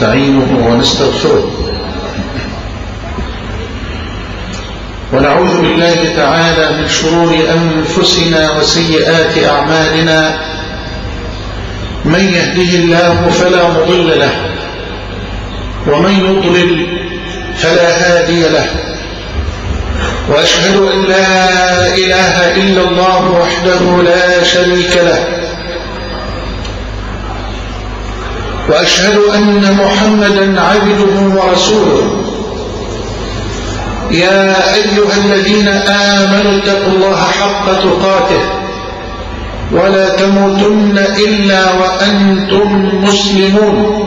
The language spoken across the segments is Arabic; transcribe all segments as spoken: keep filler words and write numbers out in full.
ونستعينه ونستغفره، ونعوذ بالله تعالى من شرور أنفسنا وسيئات أعمالنا. من يهده الله فلا مضل له، ومن يضلل فلا هادي له، وأشهد أن لا إله إلا الله وحده لا شريك له، وأشهد أن محمدا عبده ورسوله. يا أيها الذين آمنوا اتقوا الله حق تقاته ولا تموتن إلا وأنتم مسلمون.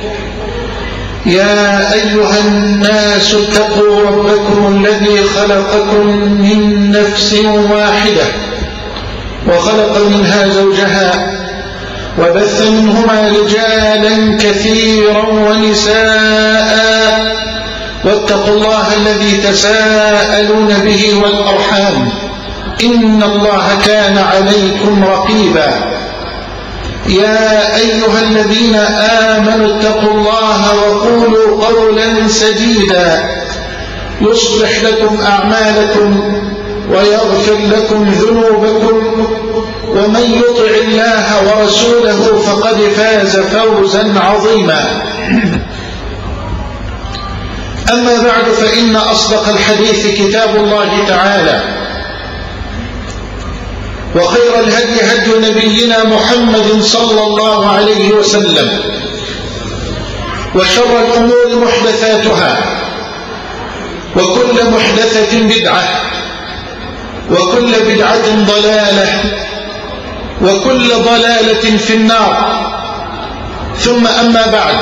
يا أيها الناس اتقوا ربكم الذي خلقكم من نفس واحدة وخلق منها زوجها وبث منهما رجالا كثيرا ونساء، واتقوا الله الذي تساءلون به والأرحام، إن الله كان عليكم رقيبا. يا أيها الذين آمنوا اتقوا الله وقولوا قولا سديدا يصلح لكم أعمالكم ويغفر لكم ذنوبكم، ومن يطع الله ورسوله فقد فاز فوزا عظيما. أما بعد، فإن أصدق الحديث كتاب الله تعالى، وخير الهدي هدي نبينا محمد صلى الله عليه وسلم، وشر الأمور محدثاتها، وكل محدثة بدعة، وكل بدعة ضلالة، وكل ضلالة في النار. ثم أما بعد،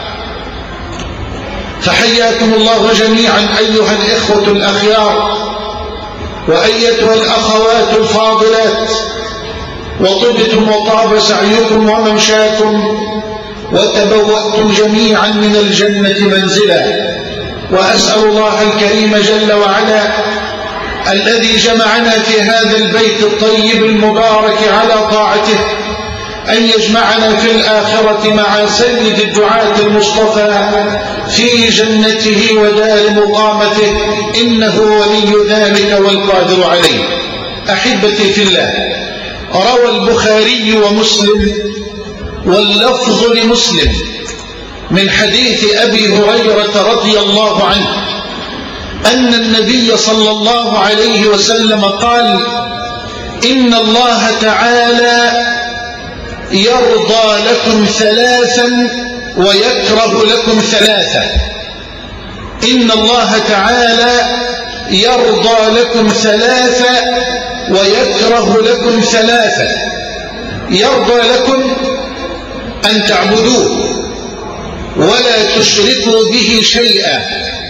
فحياكم الله جميعا أيها الإخوة الأخيار وأيتها الأخوات الفاضلات، وطبتم وطاب سعيكم وممشاكم، وتبوأتم جميعا من الجنة منزلا. وأسأل الله الكريم جل وعلا الذي جمعنا في هذا البيت الطيب المبارك على طاعته أن يجمعنا في الآخرة مع سيد الدعاة المصطفى في جنته ودار مقامته، إنه ولي ذلك والقادر عليه. أحبتي في الله، روى البخاري ومسلم واللفظ لمسلم من حديث أبي هريرة رضي الله عنه أن النبي صلى الله عليه وسلم قال: إن الله تعالى يرضى لكم ثلاثا ويكره لكم ثلاثة. إن الله تعالى يرضى لكم ثلاثة ويكره لكم ثلاثة. يرضى لكم أن تعبدوه ولا تشركوا به شيئا،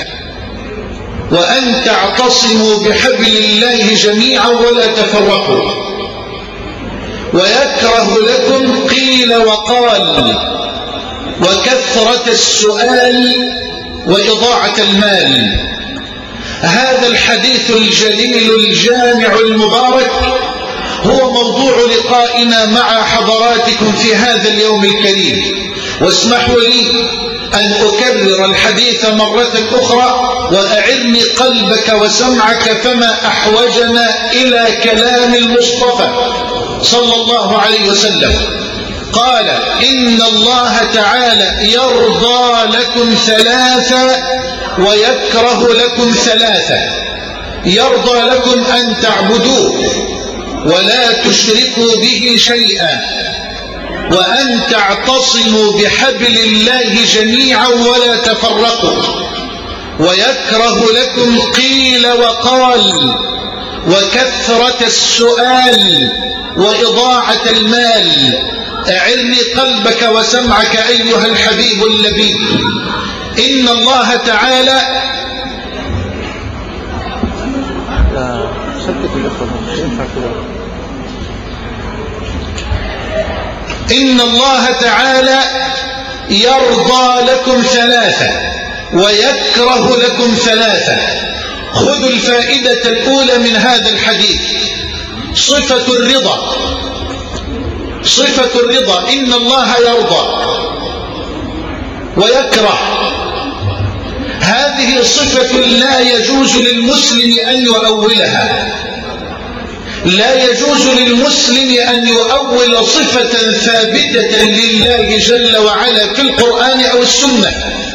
وأن تعتصموا بحبل الله جميعا ولا تفرقوا. ويكره لكم قيل وقال وكثرة السؤال وإضاعة المال. هذا الحديث الجليل الجامع المبارك هو موضوع لقائنا مع حضراتكم في هذا اليوم الكريم. واسمحوا لي أن أكرر الحديث مرة أخرى وأعرني قلبك وسمعك، فما أحوجنا إلى كلام المصطفى صلى الله عليه وسلم. قال: إن الله تعالى يرضى لكم ثلاثة ويكره لكم ثلاثة. يرضى لكم أن تعبدوه ولا تشركوا به شيئا، وأن تعتصموا بحبل الله جميعا ولا تفرقوا. ويكره لكم قيل وقال وكثرة السؤال وإضاعة المال. أعرني قلبك وسمعك أيها الحبيب اللبيب. إن الله تعالى إن الله تعالى يرضى لكم ثلاثة ويكره لكم ثلاثة. خذوا الفائدة الأولى من هذا الحديث، صفة الرضا. صفة الرضا، إن الله يرضى ويكره. هذه صفة لا يجوز للمسلم أن يؤولها، لا يجوز للمسلم أن يؤول صفة ثابتة لله جل وعلا في القرآن أو السنة.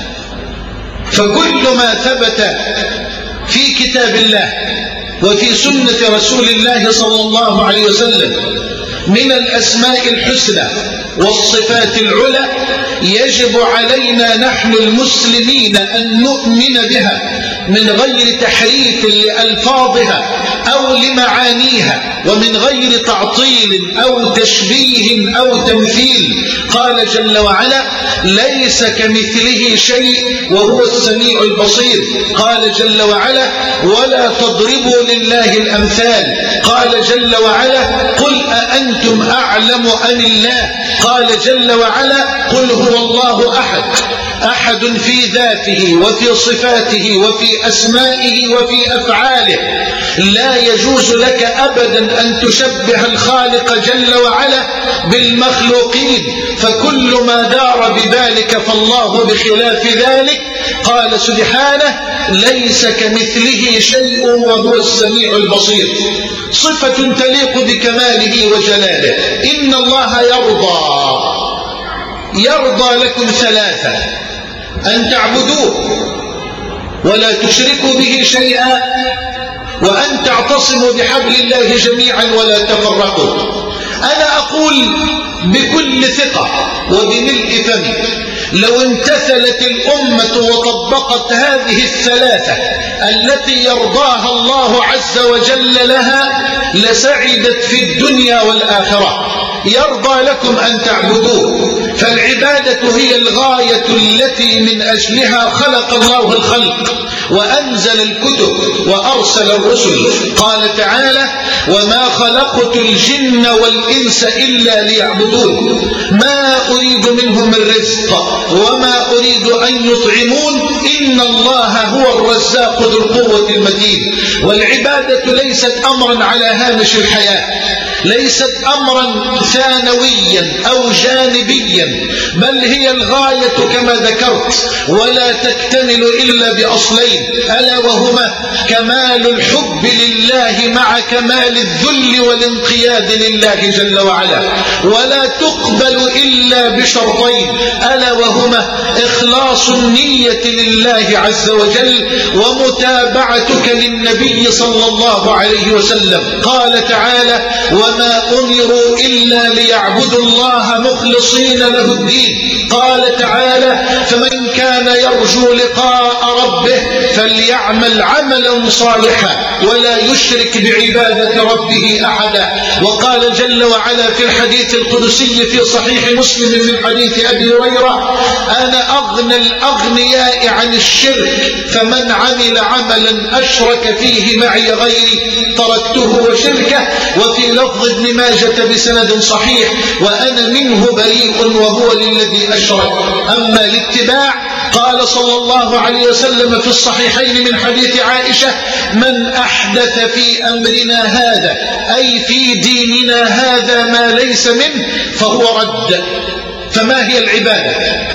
فكل ما ثبت في كتاب الله وفي سنة رسول الله صلى الله عليه وسلم من الأسماء الحسنى والصفات العلى يجب علينا نحن المسلمين أن نؤمن بها من غير تحريف لألفاظها أو لمعانيها، ومن غير تعطيل أو تشبيه أو تمثيل. قال جل وعلا: ليس كمثله شيء وهو السميع البصير. قال جل وعلا: ولا تضربوا لله الأمثال. قال جل وعلا: قل أأنتم أعلم أم الله. قال جل وعلا: قل هو الله أحد، أحد في ذاته وفي صفاته وفي أسمائه وفي أفعاله. لا يجوز لك أبدا أن تشبه الخالق جل وعلا بالمخلوقين، فكل ما دار بذلك فالله بخلاف ذلك. قال سبحانه: ليس كمثله شيء وهو السميع البصير. صفة تليق بكماله وجلاله. إن الله يرضى يرضى لكم ثلاثة: أن تعبدوه ولا تشركوا به شيئا، وأن تعتصموا بحبل الله جميعا ولا تفرقوا. أنا أقول بكل ثقة وبملء فمي: لو امتثلت الأمة وطبقت هذه الثلاثة التي يرضاها الله عز وجل لها لسعدت في الدنيا والآخرة. يرضى لكم أن تعبدوه، فالعبادة هي الغاية التي من أجلها خلق الله الخلق وأنزل الكتب وأرسل الرسل. قال تعالى: وما خلقت الجن والإنس إلا ليعبدون ما أريد منهم من رزق وما أريد أن يطعمون إن الله هو الرزاق ذو القوة المتين. والعبادة ليست أمرا على هامش الحياة، ليست أمرا ثانويا أو جانبيا، بل هي الغاية كما ذكرت، ولا تكتمل إلا بأصلين، ألا وهما كمال الحب لله مع كمال الذل والانقياد لله جل وعلا. ولا تقبل إلا بشرطين، ألا وهما إخلاص النية لله عز وجل ومتابعتك للنبي صلى الله عليه وسلم. قال تعالى: وما أمروا إلا ليعبدوا الله مخلصين له الدين. قال تعالى: فمن كان يرجو لقاء ربه فليعمل عملا صالحا ولا يشرك بعبادة ربه أحدا. وقال جل وعلا في الحديث القدسي في صحيح مسلم من حديث أبي هريرة: أنا أغنى الأغنياء عن الشرك، فمن عمل عملا أشرك فيه معي غيري تركته وشركه. وفي لفظ ابن ماجة بسند صحيح: وأنا منه بريء وهو للذي أشرك. أما الاتباع قال صلى الله عليه وسلم في الصحيحين من حديث عائشة: من أحدث في أمرنا هذا أي في ديننا هذا ما ليس منه فهو رد. فما هي العبادة؟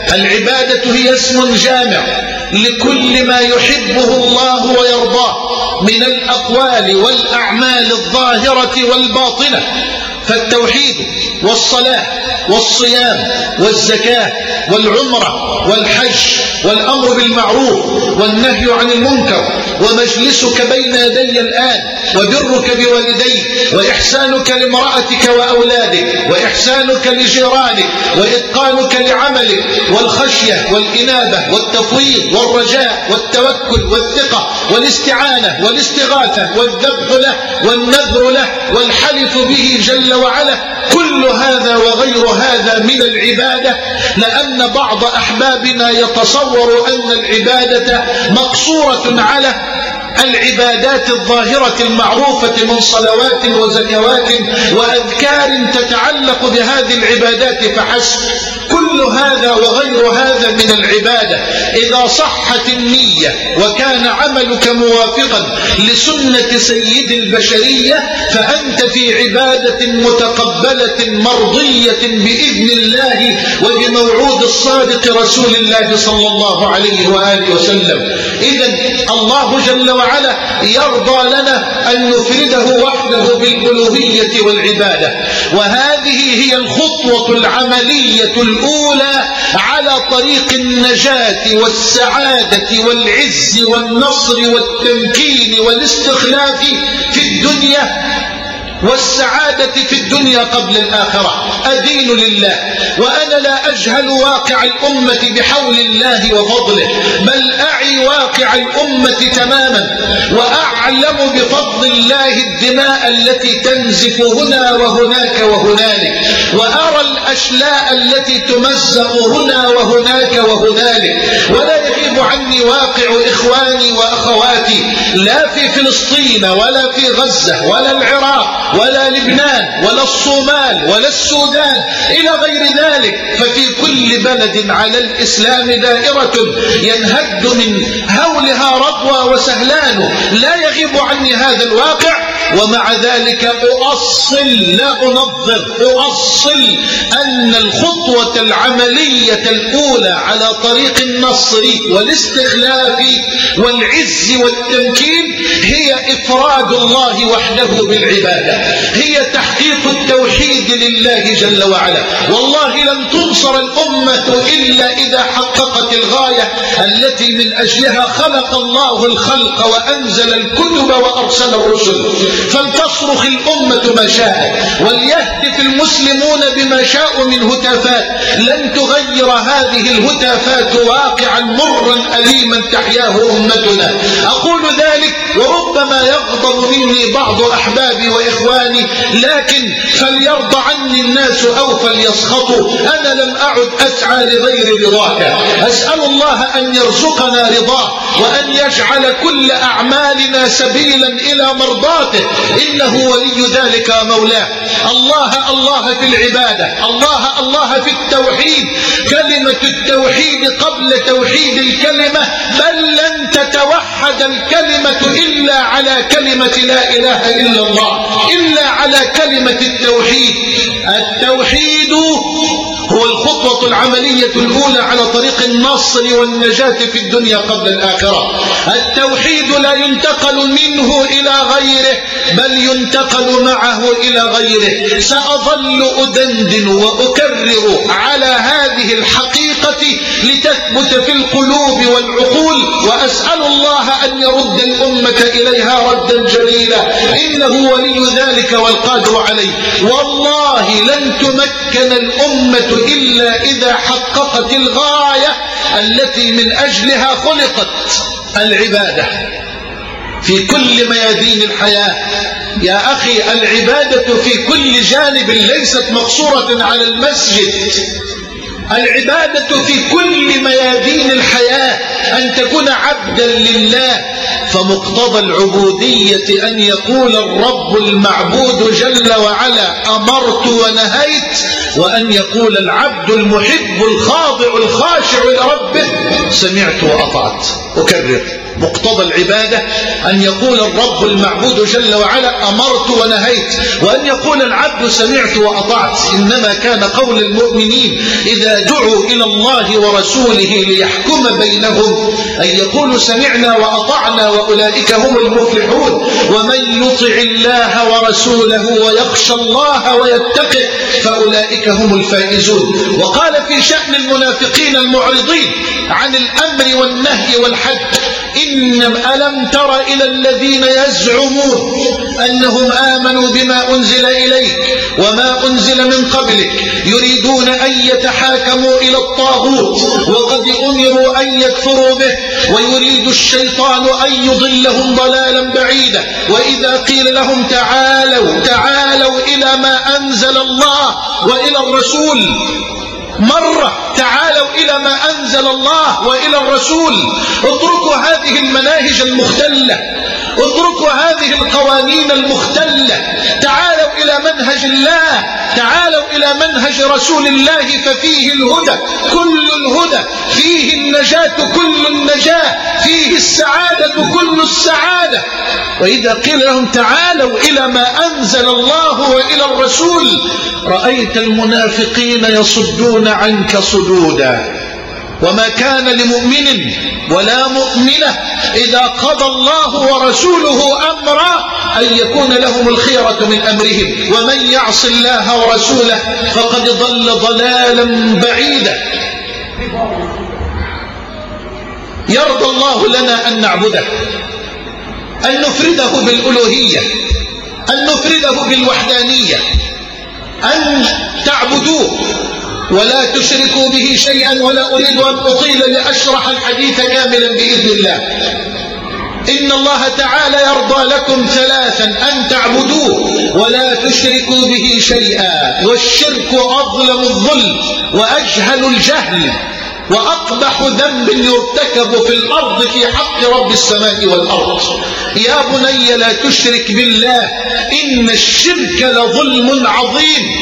العبادة هي اسم جامع لكل ما يحبه الله ويرضاه من الأقوال والأعمال الظاهرة والباطنة. فالتوحيد والصلاة والصيام والزكاة والعمرة والحج والأمر بالمعروف والنهي عن المنكر ومجلسك بين يدي الآن وبرك بوالديك وإحسانك لامرأتك وأولادك وإحسانك لجيرانك وإتقانك لعملك والخشية والإنابة والتفويض والرجاء والتوكل والثقة والاستعانة والاستغاثة والذبح له والنذر له والحلف به جل وعلا. كل هذا وغير هذا من العبادة، لأن بعض أحبابنا يتصور أن العبادة مقصورة على العبادات الظاهرة المعروفة من صلوات وزكوات وأذكار تتعلق بهذه العبادات فحسب. كل هذا وغير هذا من العبادة إذا صحت النية وكان عملك موافقا لسنة سيد البشرية فأنت في عبادة متقبلة مرضية بإذن الله وبموعود الصادق رسول الله صلى الله عليه وآله وسلم. إذن الله جل وعلا يرضى لنا أن نفرده وحده بالألوهية والعبادة، وهذه هي الخطوة العملية الأولى على طريق النجاة والسعادة والعز والنصر والتمكين والاستخلاف في الدنيا والسعادة في الدنيا قبل الآخرة. أدين لله وأنا لا أجهل واقع الأمة بحول الله وفضله، بل أعي واقع الأمة تماما وأعلم بفضل الله الدماء التي تنزف هنا وهناك وهنالك، وأرى الأشلاء التي تمزق هنا وهناك وهنالك، ولا يغيب عني واقع إخواني وأخواتي لا في فلسطين ولا في غزة ولا العراق ولا لبنان ولا الصومال ولا السودان إلى غير ذلك. ففي كل بلد على الإسلام دائرة ينهد من هولها رضوى وسهلان، لا يغيب عني هذا الواقع، ومع ذلك أؤصل لا أنظر أؤصل أن الخطوة العملية الأولى على طريق النصر والاستخلاف والعز والتمكين هي إفراد الله وحده بالعبادة، هي تحقيق التوحيد لله جل وعلا. والله لن تنصر الأمة إلا إذا حققت الغاية التي من أجلها خلق الله الخلق وأنزل الكتب وأرسل الرسل. فلتصرخ الأمة ما شاءت وليهتف المسلمون بما شاءوا من هتافات، لن تغير هذه الهتافات واقعا مرا أليما تحياه أمتنا. أقول ذلك وربما يغضب مني بعض أحبابي وإخواني، لكن فليرضى عني الناس أو فليسخطوا، أنا لم أعد أسعى لغير رضاك. أسأل الله أن يرزقنا رضاه وأن يجعل كل أعمالنا سبيلا إلى مرضاته، إنه ولي ذلك ومولاه. الله الله في العبادة، الله الله في التوحيد، كلمة التوحيد قبل توحيد الكلمة، بل لن تتوحد الكلمة إلا على كلمة لا إله إلا الله، إلا على كلمة التوحيد. التوحيد هو الخطوة العملية الأولى على طريق النصر والنجاة في الدنيا قبل الآخرة. التوحيد لا ينتقل منه إلى غيره بل ينتقل معه إلى غيره. سأظل أدندن وأكرر على هذه الحقيقة لتثبت في القلوب والعقول، وأسأل الله أن يرد الأمة إليها ردا جليلا، إنه ولي ذلك والقادر عليه. والله لن تمكن الأمة إلا إذا حققت الغاية التي من أجلها خلقت، العبادة في كل ميادين الحياة. يا أخي العبادة في كل جانب، ليست مقصورة على المسجد، العبادة في كل ميادين الحياة، أن تكون عبدا لله. فمقتضى العبودية أن يقول الرب المعبود جل وعلا أمرت ونهيت، وأن يقول العبد المحب الخاضع الخاشع لربه سمعت وأطعت. أكرر، مقتضى العبادة أن يقول الرب المعبود جل وعلا أمرت ونهيت، وأن يقول العبد سمعت وأطعت. إنما كان قول المؤمنين إذا دعوا إلى الله ورسوله ليحكم بينهم أن يقولوا سمعنا وأطعنا وأولئك هم المفلحون. ومن يطع الله ورسوله ويخشى الله ويتقه فأولئك هم الفائزون. وقال في شأن المنافقين المعرضين عن الأمر والنهي والحج إنما ألم تر إلى الذين يزعمون أنهم آمنوا بما أنزل إليك وما أنزل من قبلك يريدون أن يتحاكموا إلى الطاغوت وقد أمروا أن يكفروا به ويريد الشيطان أن يضلهم ضلالا بعيدا. وإذا قيل لهم تعالوا تعالوا إلى ما أنزل الله وإلى الرسول مرة تعالوا إلى ما أنزل الله وإلى الرسول. اتركوا هذه المناهج المختلة، اتركوا هذه القوانين المختلة، تعالوا إلى منهج الله، تعالوا إلى منهج رسول الله ففيه الهدى كل الهدى، فيه النجاة كل النجاة، فيه السعادة كل السعادة. وإذا قيل لهم تعالوا إلى ما أنزل الله وإلى الرسول رأيت المنافقين يصدون عنك صدودا. وما كان لمؤمن ولا مؤمنة إذا قضى الله ورسوله أمرا أن يكون لهم الخيرة من أمرهم، ومن يعص الله ورسوله فقد ضل ضلالا بعيدا. يرضى الله لنا أن نعبده، أن نفرده بالألوهية، أن نفرده بالوحدانية، أن تعبدوه ولا تشركوا به شيئا. ولا أريد أن أطيل لأشرح الحديث كاملا بإذن الله. إن الله تعالى يرضى لكم ثلاثا: أن تعبدوه ولا تشركوا به شيئا، والشرك أظلم الظلم وأجهل الجهل وأقبح ذنب يرتكب في الأرض في حق رب السماء والأرض. يا بني لا تشرك بالله إن الشرك لظلم عظيم،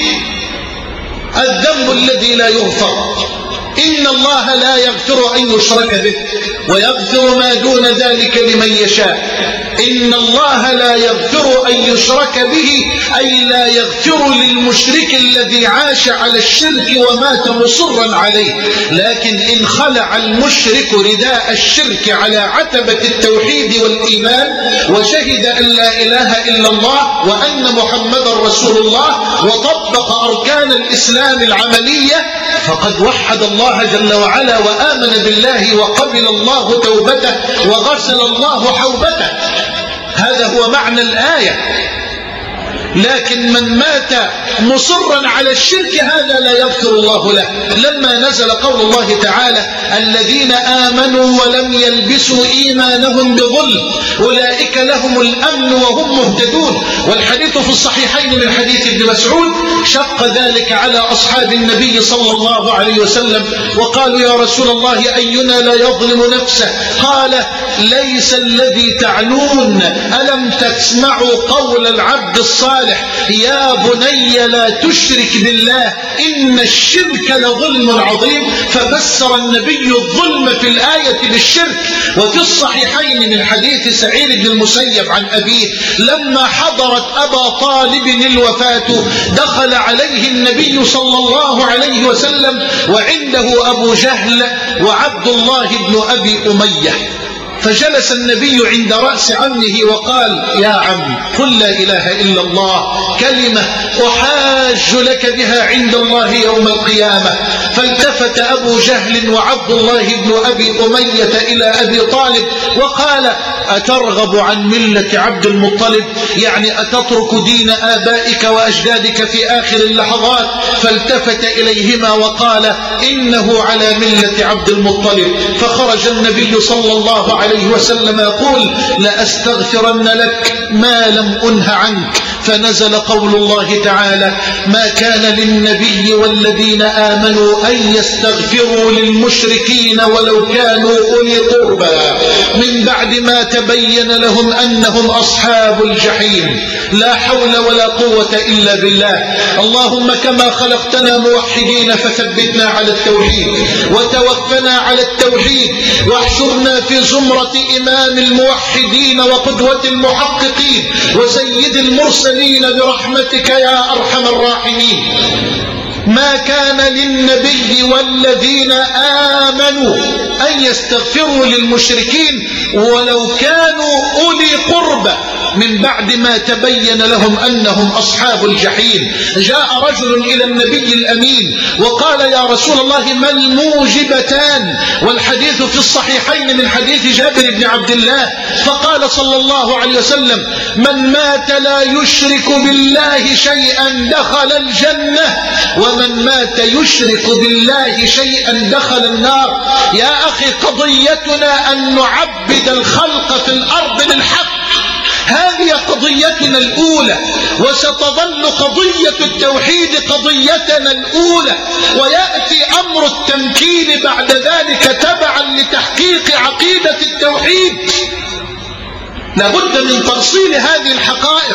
الذنب الذي لا يغفر. إن الله لا يغفر أن يشرك به ويغفر ما دون ذلك لمن يشاء. إن الله لا يغفر أن يشرك به، أي لا يغفر للمشرك الذي عاش على الشرك ومات مصرا عليه. لكن إن خلع المشرك رداء الشرك على عتبة التوحيد والإيمان وشهد أن لا إله إلا الله وأن محمدا رسول الله وطبق أركان الإسلام العملية فقد وحد الله جل وعلا وآمن بالله وقبل الله توبته وغسل الله حوبته. هذا هو معنى الآية. لكن من مات مصرا على الشرك هذا لا يغفر الله له. لما نزل قول الله تعالى: الذين آمنوا ولم يلبسوا إيمانهم بظلم أولئك لهم الأمن وهم مهتدون. والحديث في الصحيحين من حديث ابن مسعود شق ذلك على أصحاب النبي صلى الله عليه وسلم وقالوا: يا رسول الله أينا لا يظلم نفسه؟ قال: ليس الذي تعنون، ألم تسمعوا قول العبد الصالح: يا بني لا تشرك بالله إن الشرك لظلم عظيم. ففسر النبي الظلم في الآية بالشرك. وفي الصحيحين من حديث سعيد بن المسيب عن أبيه لما حضرت أبا طالب الوفاة دخل عليه النبي صلى الله عليه وسلم وعنده أبو جهل وعبد الله بن أبي أمية، فجلس النبي عند رأس عمه وقال: يا عم قل لا إله إلا الله كلمة أحاج لك بها عند الله يوم القيامة. فالتفت أبو جهل وعبد الله بن أبي أمية إلى أبي طالب وقال: أترغب عن ملة عبد المطلب؟ يعني أتترك دين آبائك وأجدادك في آخر اللحظات؟ فالتفت إليهما وقال: إنه على ملة عبد المطلب. فخرج النبي صلى الله عليه عليه وسلم يقول: لأستغفرن لك ما لم أنه عنك. فنزل قول الله تعالى: ما كان للنبي والذين آمنوا أن يستغفروا للمشركين ولو كانوا أولي قربى من بعد ما تبين لهم أنهم أصحاب الجحيم. لا حول ولا قوة إلا بالله. اللهم كما خلقتنا موحدين فثبتنا على التوحيد وتوفنا على التوحيد واحشرنا في زمرة إمام الموحدين وقدوة المحققين وسيد المرسلين برحمتك يا أرحم الراحمين. ما كان للنبي والذين آمنوا أن يستغفروا للمشركين ولو كانوا أولي قربى من بعد ما تبين لهم أنهم أصحاب الجحيم. جاء رجل إلى النبي الأمين وقال: يا رسول الله ما الموجبتان؟ والحديث في الصحيحين من حديث جابر بن عبد الله. فقال صلى الله عليه وسلم: من مات لا يشرك بالله شيئا دخل الجنة، ومن مات يشرك بالله شيئا دخل النار. يا أخي قضيتنا أن نعبد الخلق في الأرض بالحق. هذه قضيتنا الأولى، وستظل قضية التوحيد قضيتنا الأولى، ويأتي أمر التمكين بعد ذلك تبعا لتحقيق عقيدة التوحيد. لابد من تأصيل هذه الحقائق.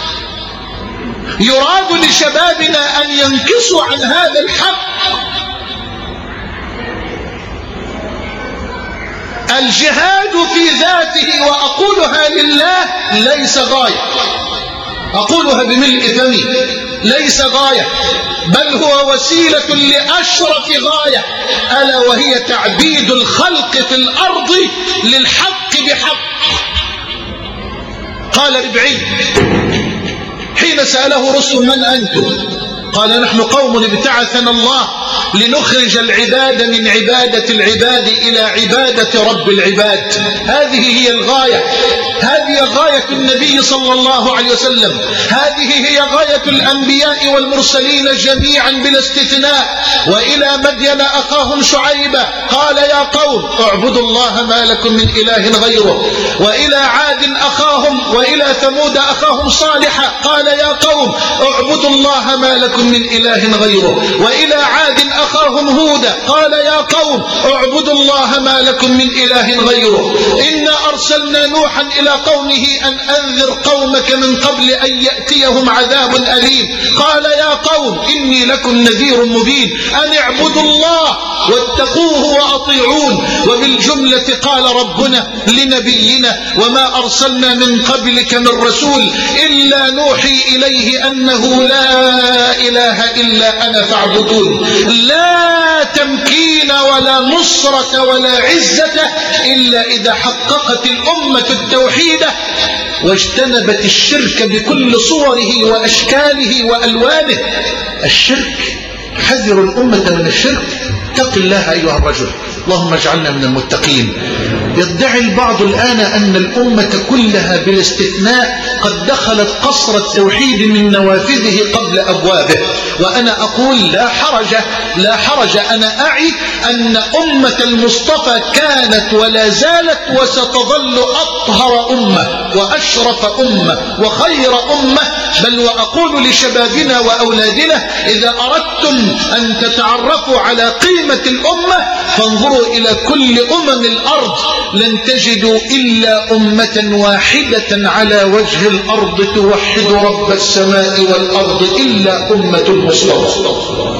يراد لشبابنا أن ينكسوا عن هذا الحق. الجهاد في ذاته، وأقولها لله، ليس غاية، أقولها بملء فمي، ليس غاية، بل هو وسيلة لأشرف غاية، ألا وهي تعبيد الخلق في الأرض للحق بحق. قال ربعي حين سأله رسل من أنتم؟ قال نحن قوم ابتعثنا الله لنخرج العباد من عبادة العباد إلى عبادة رب العباد. هذه هي الغاية، هذه غاية النبي صلى الله عليه وسلم، هذه هي غاية الأنبياء والمرسلين جميعا بلا استثناء. وإلى مدين أخاهم شعيبا قال يا قوم اعبدوا الله ما لكم من إله غيره. وإلى عاد أخاهم وإلى ثمود أخاهم صالحا قال يا قوم اعبدوا الله ما لكم من إله غيره. وإلى عاد أخاهم هودا قال يا قوم اعبدوا الله ما لكم من إله غيره. إنا أرسلنا نوحا إلى قومه أن أنذر قومك من قبل أن يأتيهم عذاب أليم. قال يا قوم إني لكم نذير مبين أن اعبدوا الله واتقوه وأطيعون. وبالجملة قال ربنا لنبينا وما أرسلنا من قبلك من رسول إلا نوحي إليه أنه لا إله إلا أنا فاعبدون. لا تمكين ولا نصرة ولا عزة إلا إذا حققت الأمة التوحيد واجتنبت الشرك بكل صوره وأشكاله وألوانه. الشرك، حذر الأمة من الشرك. اتق الله أيها الرجل، اللهم اجعلنا من المتقين. يدعي البعض الآن أن الأمة كلها بلا استثناء قد دخلت قصر التوحيد من نوافذه قبل أبوابه، وأنا أقول لا حرج لا حرج أنا أعي أن أمة المصطفى كانت ولا زالت وستظل أطهر أمة وأشرف أمة وخير أمة. بل وأقول لشبابنا وأولادنا إذا أردتم أن تتعرفوا على قيمة الأمة فانظروا إلى كل أمم الأرض، لن تجدوا إلا أمة واحدة على وجه الأرض توحد رب السماء والأرض إلا أمة المصطفى.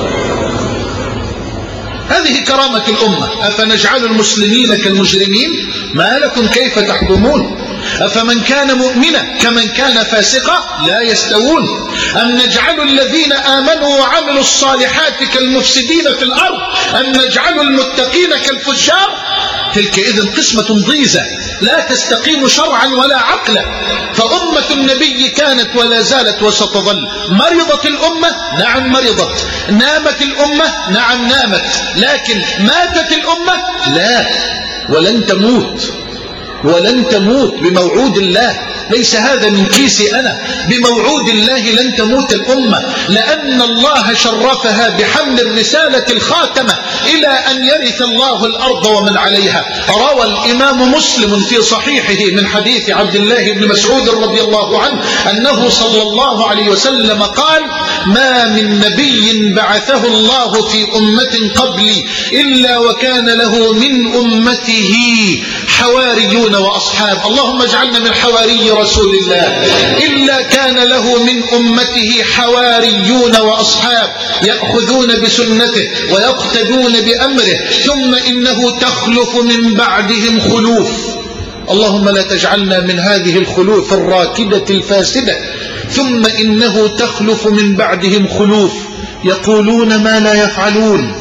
هذه كرامة الأمة. أفنجعل المسلمين كالمجرمين؟ ما لكم كيف تحكمون؟ أفمن كان مؤمنا كمن كان فاسقا لا يستوون. أم نجعل الذين آمنوا وعملوا الصالحات كالمفسدين في الأرض أم نجعل المتقين كالفجار؟ تلك إذن قسمة ضيزة لا تستقيم شرعا ولا عقلا. فأمة النبي كانت ولا زالت وستظل. مرضت الأمة؟ نعم مرضت. نامت الأمة؟ نعم نامت. لكن ماتت الأمة؟ لا، ولن تموت، ولن تموت بموعود الله. ليس هذا من كيسي أنا، بموعود الله لن تموت الأمة، لأن الله شرفها بحمل الرسالة الخاتمة إلى أن يرث الله الأرض ومن عليها. روى الإمام مسلم في صحيحه من حديث عبد الله بن مسعود رضي الله عنه أنه صلى الله عليه وسلم قال ما من نبي بعثه الله في أمة قبلي إلا وكان له من أمته حواريون وأصحاب. اللهم اجعلنا من حواري رسول الله. إلا كان له من أمته حواريون وأصحاب يأخذون بسنته ويقتدون بأمره ثم إنه تخلف من بعدهم خلوف. اللهم لا تجعلنا من هذه الخلوف الراكدة الفاسدة. ثم إنه تخلف من بعدهم خلوف يقولون ما لا يفعلون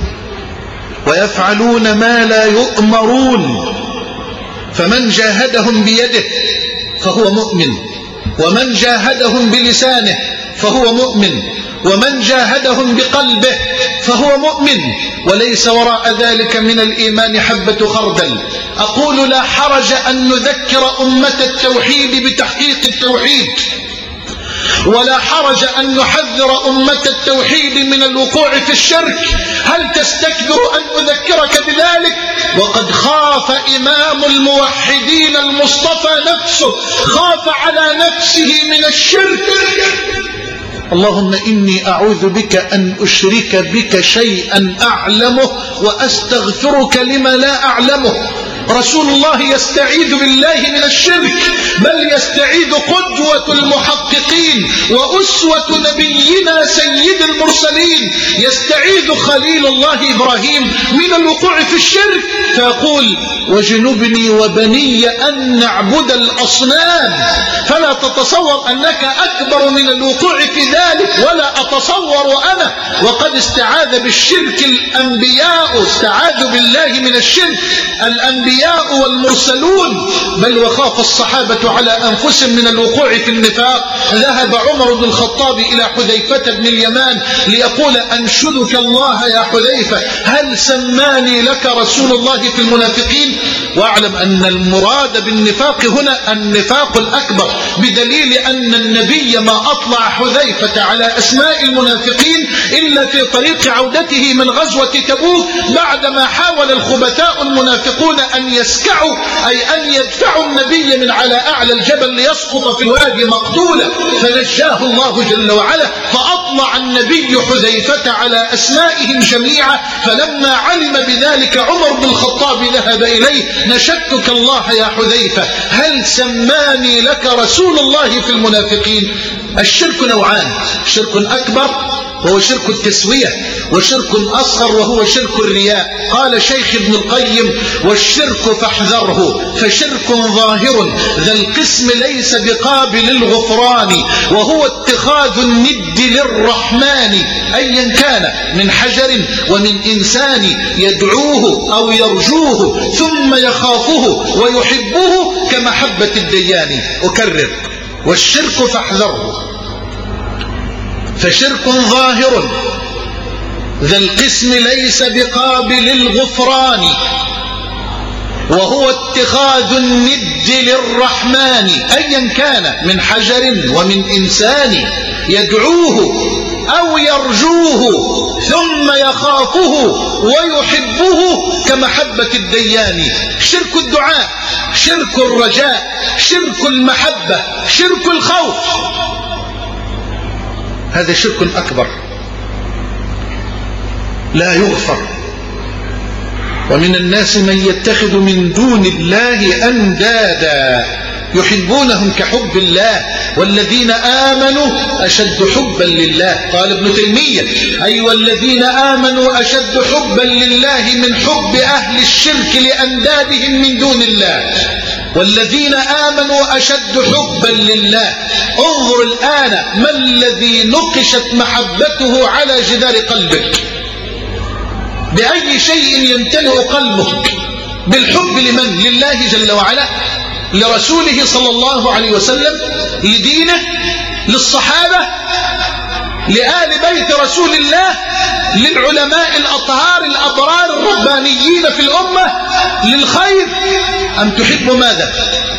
ويفعلون ما لا يؤمرون. فمن جاهدهم بيده فهو مؤمن، ومن جاهدهم بلسانه فهو مؤمن، ومن جاهدهم بقلبه فهو مؤمن، وليس وراء ذلك من الإيمان حبة خردل. أقول لا حرج أن نذكر أمة التوحيد بتحقيق التوحيد، ولا حرج أن نحذر أمة التوحيد من الوقوع في الشرك. هل تستكبر أن أذكرك بذلك وقد خاف إمام الموحدين المصطفى نفسه خاف على نفسه من الشرك. اللهم إني أعوذ بك أن أشرك بك شيئا أعلمه وأستغفرك لما لا أعلمه. رسول الله يستعيذ بالله من الشرك، بل يستعيذ قدوة المحققين وأسوة نبينا سيد المرسلين، يستعيذ خليل الله إبراهيم من الوقوع في الشرك، فيقول وجنبني وبني أن نعبد الأصنام. فلا تتصور أنك أكبر من الوقوع في ذلك، ولا أتصور أنا. وقد استعاذ بالشرك الأنبياء، استعاذوا بالله من الشرك الأنبياء والمرسلون، بل وخاف الصحابة على أنفسهم من الوقوع في النفاق. ذهب عمر بن الخطاب إلى حذيفة بن اليمان ليقول أنشدك الله يا حذيفة هل سماني لك رسول الله في المنافقين؟ واعلم أن المراد بالنفاق هنا النفاق الأكبر، بدليل أن النبي ما أطلع حذيفة على أسماء المنافقين إلا في طريق عودته من غزوة تبوك، بعدما حاول الخبثاء المنافقون أن يسكعوا، أي أن يدفعوا النبي من على أعلى الجبل ليسقط في الوادي مقتولا، فنجاه الله جل وعلا، فأطلع النبي حذيفة على أسمائهم جميعا. فلما علم بذلك عمر بن الخطاب ذهب إليه نشدتك الله يا حذيفة هل سماني لك رسول الله في المنافقين؟ الشرك نوعان، شرك أكبر وهو شرك التسوية، وشرك أصغر وهو شرك الرياء. قال شيخ ابن القيم والشرك فاحذره فشرك ظاهر ذا القسم ليس بقابل الغفران، وهو اتخاذ الند للرحمن أيا كان من حجر ومن إنسان يدعوه أو يرجوه ثم يخافه ويحبه كمحبة الديان. أكرر والشرك فاحذره فشرك ظاهر ذا القسم ليس بقابل الغفران، وهو اتخاذ الند للرحمن أيا كان من حجر ومن إنسان يدعوه أو يرجوه ثم يخافه ويحبه كمحبة الديان. شرك الدعاء، شرك الرجاء، شرك المحبة، شرك الخوف، هذا شرك أكبر لا يغفر. ومن الناس من يتخذ من دون الله أندادا يحبونهم كحب الله والذين آمنوا أشد حبا لله. قال ابن تيمية أي والذين آمنوا أشد حبا لله من حب أهل الشرك لأندادهم من دون الله. والذين آمنوا أشد حبا لله. انظر الآن ما الذي نقشت محبته على جدار قلبك؟ بأي شيء يمتلئ قلبك؟ بالحب لمن؟ لله جل وعلا، لرسوله صلى الله عليه وسلم، لدينه، للصحابة، لآل بيت رسول الله، للعلماء الأطهار الأبرار الربانيين في الأمة، للخير، أم تحب ماذا؟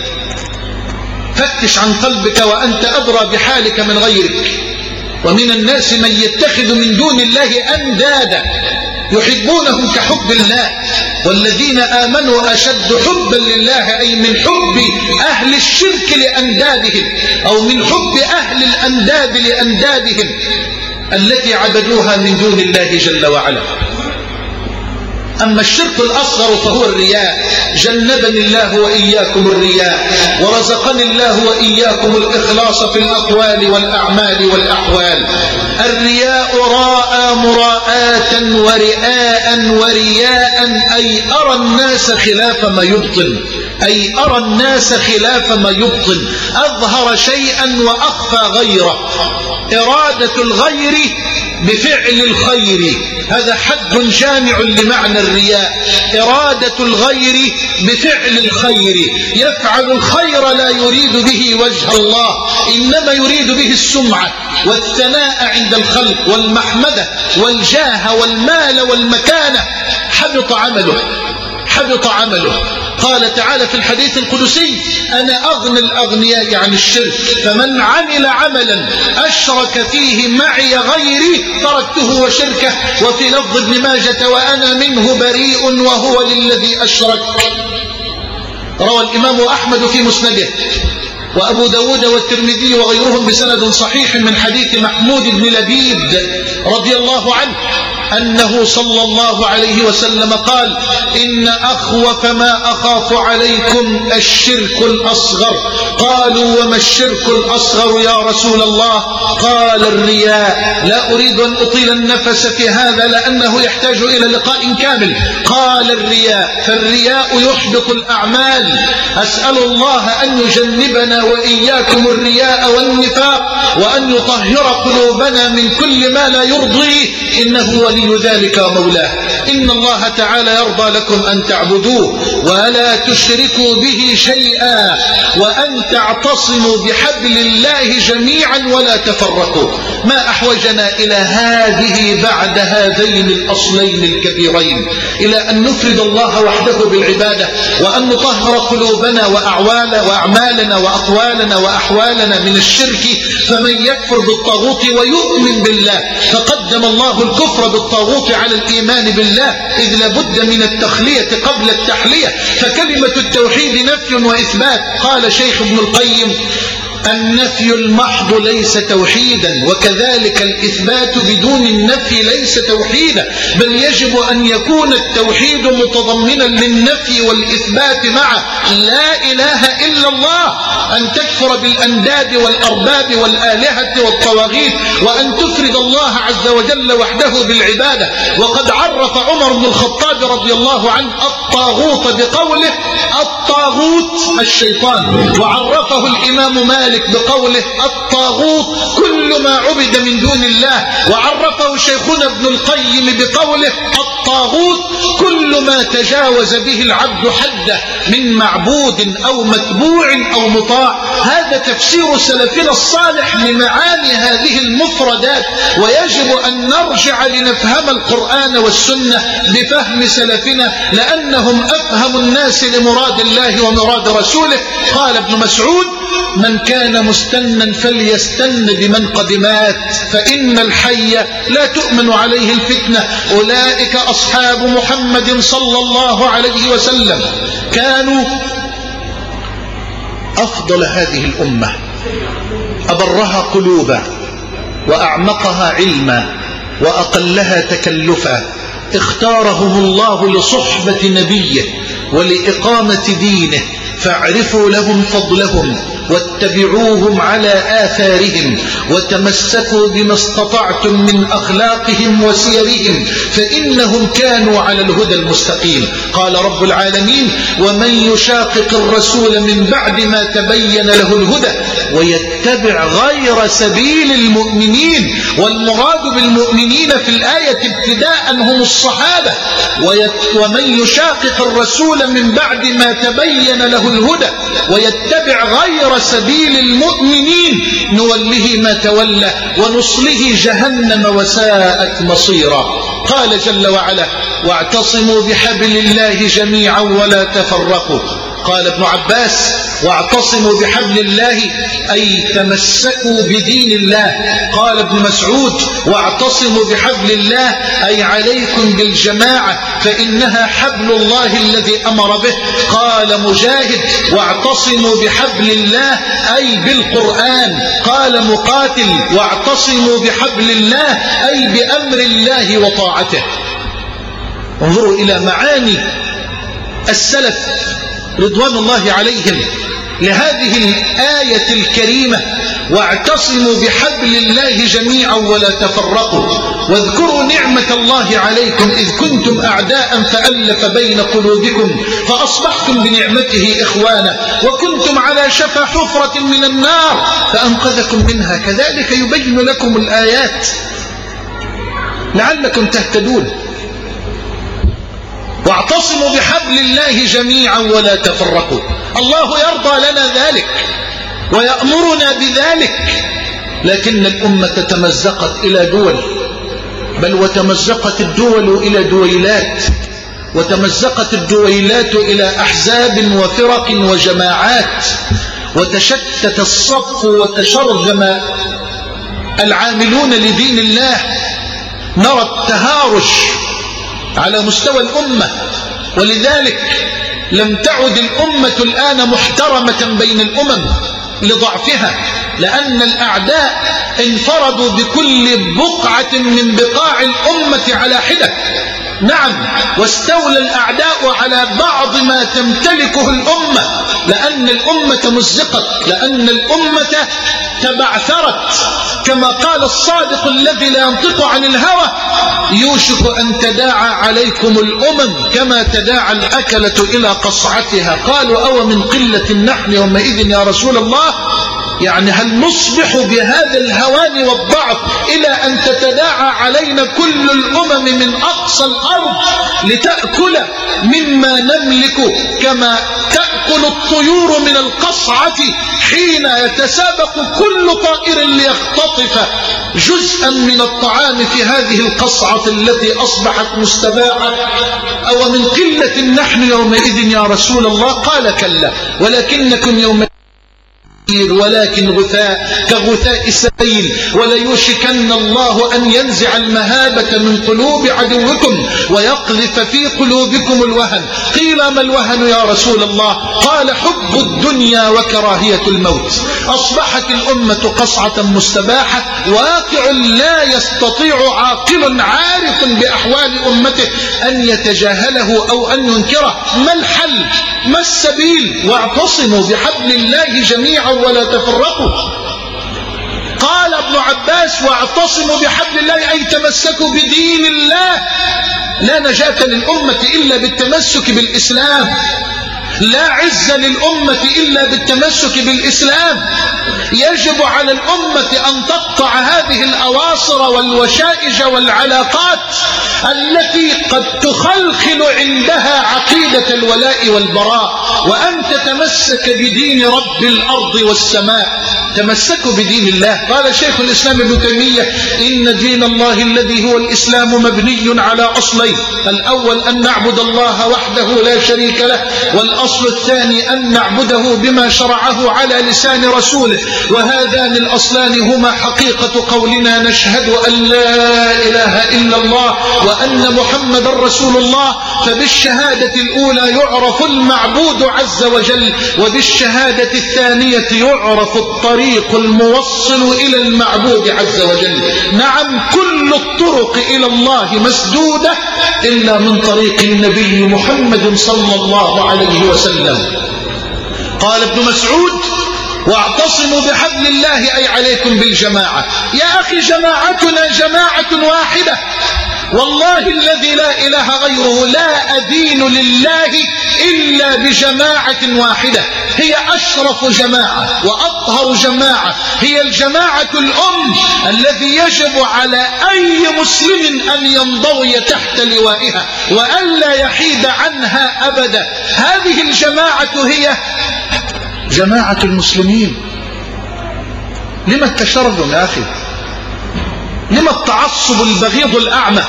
فتش عن قلبك وأنت أدرى بحالك من غيرك. ومن الناس من يتخذ من دون الله أندادا يحبونهم كحب الله والذين آمنوا أشد حبا لله، أي من حب أهل الشرك لأندادهم، أو من حب أهل الأنداد لأندادهم التي عبدوها من دون الله جل وعلا. أما الشرك الأصغر فهو الرياء. جنبني الله وإياكم الرياء، ورزقني الله وإياكم الإخلاص في الأقوال والأعمال والأحوال. الرياء راء مراءة ورئاء ورياء، أي أرى الناس خلاف ما يبطن، أي أرى الناس خلاف ما يبطن، أظهر شيئا وأخفى غيره. إرادة الغير بفعل الخير، هذا حد جامع لمعنى الرياء. إرادة الغير بفعل الخير، يفعل الخير لا يريد به وجه الله، إنما يريد به السمعة والثناء عند الخلق والمحمدة والجاه والمال والمكانة. حبط عمله، حبط عمله. قال تعالى في الحديث القدسي أنا أغنى الأغنياء عن الشرك، فمن عمل عملا أشرك فيه معي غيري تركته وشركه. وفي لفظ ابن ماجة وأنا منه بريء وهو للذي أشرك. روى الإمام أحمد في مسنده وأبو داود والترمذي وغيرهم بسند صحيح من حديث محمود بن لبيد رضي الله عنه أنه صلى الله عليه وسلم قال: إن أخوف ما أخاف عليكم الشرك الأصغر. قالوا: وما الشرك الأصغر يا رسول الله؟ قال: الرياء. لا أريد أن أطيل النفس في هذا لأنه يحتاج إلى لقاء كامل. قال: الرياء. فالرياء يحبط الأعمال. أسأل الله أن يجنبنا وإياكم الرياء والنفاق، وأن يطهر قلوبنا من كل ما لا يرضيه، إنه ولي ذلك ومولاه. إن الله تعالى يرضى لكم أن تعبدوه ولا تشركوا به شيئا، وأن تعتصموا بحبل الله جميعا ولا تفرقوا. ما أحوجنا إلى هذه بعد هذين الأصلين الكبيرين، إلى أن نفرد الله وحده بالعبادة، وأن نطهر قلوبنا وأعمالنا وأقوالنا وأحوالنا من الشرك. فمن يكفر بالطاغوت ويؤمن بالله فقدم الله الكفر بالطاغوت على الإيمان بالله، إذ لابد من التخلية قبل التحلية. فكلمة التوحيد نفي وإثبات. قال شيخ ابن القيم: النفي المحض ليس توحيدا، وكذلك الإثبات بدون النفي ليس توحيدا، بل يجب أن يكون التوحيد متضمنا للنفي والإثبات معه. لا إله إلا الله، أن تكفر بالأنداد والأرباب والآلهة والطواغيت، وأن تفرد الله عز وجل وحده بالعبادة. وقد عرف عمر بن الخطاب رضي الله عنه الطاغوت بقوله: الطاغوت الشيطان. وعرفه الإمام مالك بقوله: الطاغوت كل ما عبد من دون الله. وعرفه شيخنا ابن القيم بقوله: الطاغوت كل ما تجاوز به العبد حده من معبود أو متبوع أو مطاع. هذا تفسير سلفنا الصالح لمعاني هذه المفردات، ويجب أن نرجع لنفهم القرآن والسنة بفهم سلفنا، لأنهم أفهم الناس لمراد الله ومراد رسوله. قال ابن مسعود: من كان مستنا فليستن بمن قد مات، فإن الحي لا تؤمن عليه الفتنة. أولئك أصحاب محمد صلى الله عليه وسلم، كانوا أفضل هذه الأمة، أبرها قلوبا وأعمقها علما وأقلها تكلفا. اختارهم الله لصحبة نبيه ولإقامة دينه، فاعرفوا لهم فضلهم واتبعوهم على آثارهم، وتمسكوا بما استطعتم من أخلاقهم وسيرهم، فإنهم كانوا على الهدى المستقيم. قال رب العالمين: ومن يشاقق الرسول من بعد ما تبين له الهدى ويتبع غير سبيل المؤمنين. والمراد بالمؤمنين في الآية ابتداء هم الصحابة. ومن يشاقق الرسول من بعد ما تبين له الهدى ويتبع غير سبيل المؤمنين نوله ما تولى ونصله جهنم وساءت مصيرا. قال جل وعلا: واعتصموا بحبل الله جميعا ولا تفرقوا. قال ابن عباس: واعتصموا بحبل الله أي تمسكوا بدين الله. قال ابن مسعود: واعتصموا بحبل الله أي عليكم بالجماعة فإنها حبل الله الذي أمر به. قال مجاهد: واعتصموا بحبل الله أي بالقرآن. قال مقاتل: واعتصموا بحبل الله أي بأمر الله وطاعته. انظروا إلى معاني السلف رضوان الله عليهم لهذه الآية الكريمة: واعتصموا بحبل الله جميعا ولا تفرقوا. واذكروا نعمة الله عليكم إذ كنتم أعداء فألف بين قلوبكم فأصبحتم بنعمته إخوانا وكنتم على شفا حفرة من النار فأنقذكم منها. كذلك يبين لكم الآيات لعلكم تهتدون. واعتصموا بحبل الله جميعا ولا تفرقوا. الله يرضى لنا ذلك ويأمرنا بذلك، لكن الأمة تمزقت إلى دول، بل وتمزقت الدول إلى دويلات، وتمزقت الدويلات إلى أحزاب وفرق وجماعات، وتشتت الصف وتشرذم العاملون لدين الله. نرى التهارش على مستوى الأمة، ولذلك لم تعد الأمة الآن محترمة بين الأمم لضعفها، لأن الأعداء انفردوا بكل بقعة من بقاع الأمة على حدة. نعم، واستولى الأعداء على بعض ما تمتلكه الأمة، لأن الأمة مزقت، لأن الأمة تبعثرت. كما قال الصادق الذي لا ينطق عن الهوى: يوشك أن تداعى عليكم الأمم كما تداعى الأكلة إلى قصعتها. قالوا: أو من قلة نحن يومئذ يا رسول الله؟ يعني هل نصبح بهذا الهوان والضعف إلى أن تتداعى علينا كل الأمم من أقصى الأرض لتأكل مما نملك كما تأكل الطيور من القصعة حين يتسابق كل طائر ليختطف جزءا من الطعام في هذه القصعة التي أصبحت مستباحة؟ أو من قلة نحن يومئذ يا رسول الله؟ قال: كلا، ولكنكم يومئذ ولكن غثاء كغثاء السيل، وليوشكن الله أن ينزع المهابة من قلوب عدوكم ويقذف في قلوبكم الوهن. قيل: ما الوهن يا رسول الله؟ قال: حب الدنيا وكراهية الموت. أصبحت الأمة قصعة مستباحة، واقع لا يستطيع عاقل عارف بأحوال أمته أن يتجاهله أو أن ينكره. ما الحل؟ ما السبيل؟ واعتصموا بحبل الله جميعا ولا تفرقوا. قال ابن عباس: واعتصموا بحبل الله أي تمسكوا بدين الله. لا نجاة للأمة إلا بالتمسك بالإسلام، لا عز للأمة إلا بالتمسك بالإسلام. يجب على الأمة أن تقطع هذه الأواصر والوشائج والعلاقات التي قد تخلخل عندها عقيدة الولاء والبراء، وأن تتمسك بدين رب الأرض والسماء. تمسكوا بدين الله. قال شيخ الإسلام ابن تيمية: إن دين الله الذي هو الإسلام مبني على أصلين: الأول أن نعبد الله وحده لا شريك له، والأصل الثاني أن نعبده بما شرعه على لسان رسوله. وهذان الأصلان هما حقيقة قولنا: نشهد أن لا إله إلا الله وأن محمد رسول الله. فبالشهادة الأولى يعرف المعبود عز وجل، وبالشهادة الثانية يعرف الطريق الموصل إلى المعبود عز وجل. نعم، كل الطرق إلى الله مسدودة إلا من طريق النبي محمد صلى الله عليه وسلم. قال ابن مسعود: واعتصموا بحبل الله أي عليكم بالجماعة. يا أخي، جماعتنا جماعة واحدة، والله الذي لا إله غيره لا أدين لله إلا بجماعة واحدة. هي أشرف جماعة وأطهر جماعة، هي الجماعة الأم الذي يجب على أي مسلم أن ينضوي تحت لوائها وأن لا يحيد عنها أبدا. هذه الجماعة هي جماعة المسلمين. لما التشرذم يا أخي؟ لما التعصب البغيض الأعمى؟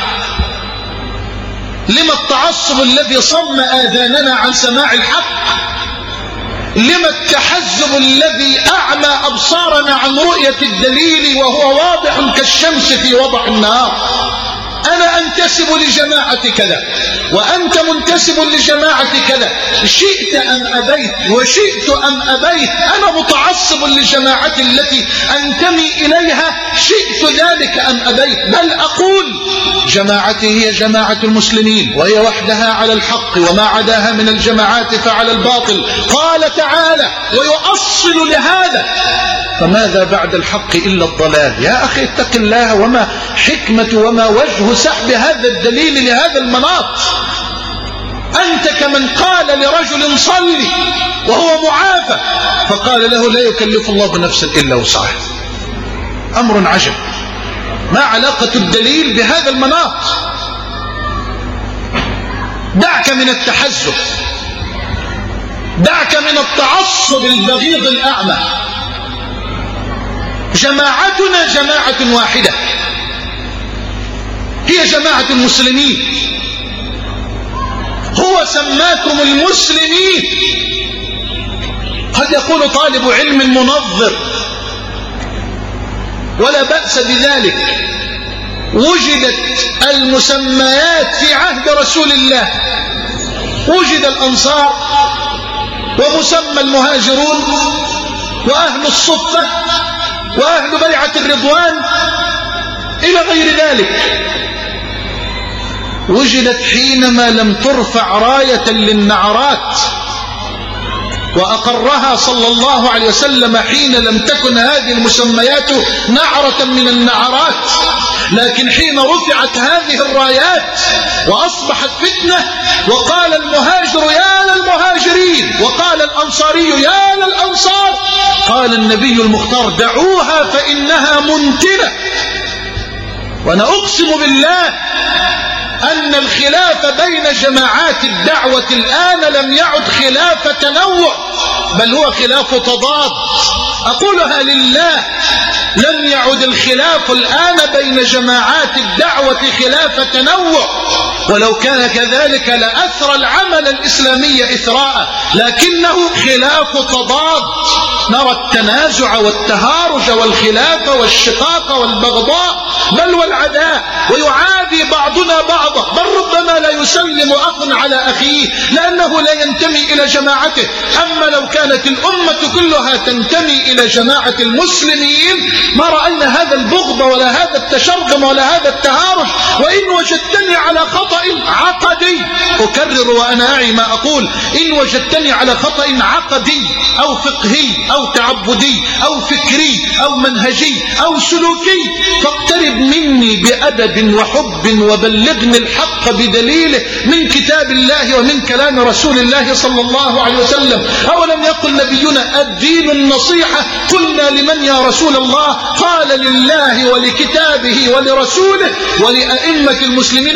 لما التعصب الذي صم آذاننا عن سماع الحق؟ لما التحزب الذي أعمى أبصارنا عن رؤية الدليل وهو واضح كالشمس في وضح النهار؟ أنا أنتسب لجماعة كذا وأنت منتسب لجماعة كذا، شئت أم أبيت وشئت أم أبيت، أنا متعصب لجماعة التي أنتمي إليها شئت ذلك أم أبيت. بل أقول جماعتي هي جماعة المسلمين، وهي وحدها على الحق، وما عداها من الجماعات فعلى الباطل. قال تعالى: ويؤصل لهذا: فماذا بعد الحق إلا الضلال. يا أخي اتق الله، وما حكمة وما وجه سحب هذا الدليل لهذا المناط؟ أنت كمن قال لرجل صلي وهو معافى فقال له: لا يكلف الله نفسا إلا وسعها. أمر عجب. ما علاقة الدليل بهذا المناط؟ دعك من التحزب، دعك من التعصب البغيض الأعمى. جماعتنا جماعة واحدة، هي جماعة المسلمين. هو سماكم المسلمين. قد يقول طالب علم منظر، ولا بأس بذلك، وجدت المسميات في عهد رسول الله وجد الأنصار ومسمى المهاجرون وأهل الصفة وأهل بيعة الرضوان إلى غير ذلك. وجدت حينما لم ترفع راية للنعرات، وأقرها صلى الله عليه وسلم حين لم تكن هذه المسميات نعرة من النعرات، لكن حين رفعت هذه الرايات وأصبحت فتنة، وقال المهاجر يا للمهاجرين وقال الأنصاري يا للأنصار، قال النبي المختار دعوها فإنها منتنة. وأنا أقسم بالله أن الخلاف بين جماعات الدعوة الآن لم يعد خلاف تنوع، بل هو خلاف تضاد. أقولها لله، لم يعد الخلاف الآن بين جماعات الدعوة خلاف تنوع، ولو كان كذلك لأثر العمل الإسلامي إثراء، لكنه خلاف تضاد. نرى التنازع والتهارج والخلاف والشقاق والبغضاء بل والعداء، ويعادي بعضنا بعضا، بل ربما لا يسلم أخ على أخيه لأنه لا ينتمي إلى جماعته. أما لو كانت الأمة كلها تنتمي إلى جماعة المسلمين ما رأينا هذا البغض ولا هذا التشرذم ولا هذا التهارج. وإن وجدتني على خطأ عقدي، أكرر وأنا أعي ما أقول، إن وجدتني على خطأ عقدي أو فقهي أو تعبدي أو فكري أو منهجي أو سلوكي، فاقترب مني بأدب وحب وبلغني الحق بدليله من كتاب الله ومن كلام رسول الله صلى الله عليه وسلم. أولم يقل نبينا الدين النصيحة؟ قلنا لمن يا رسول الله؟ قال لله ولكتابه ولرسوله ولأئمة المسلمين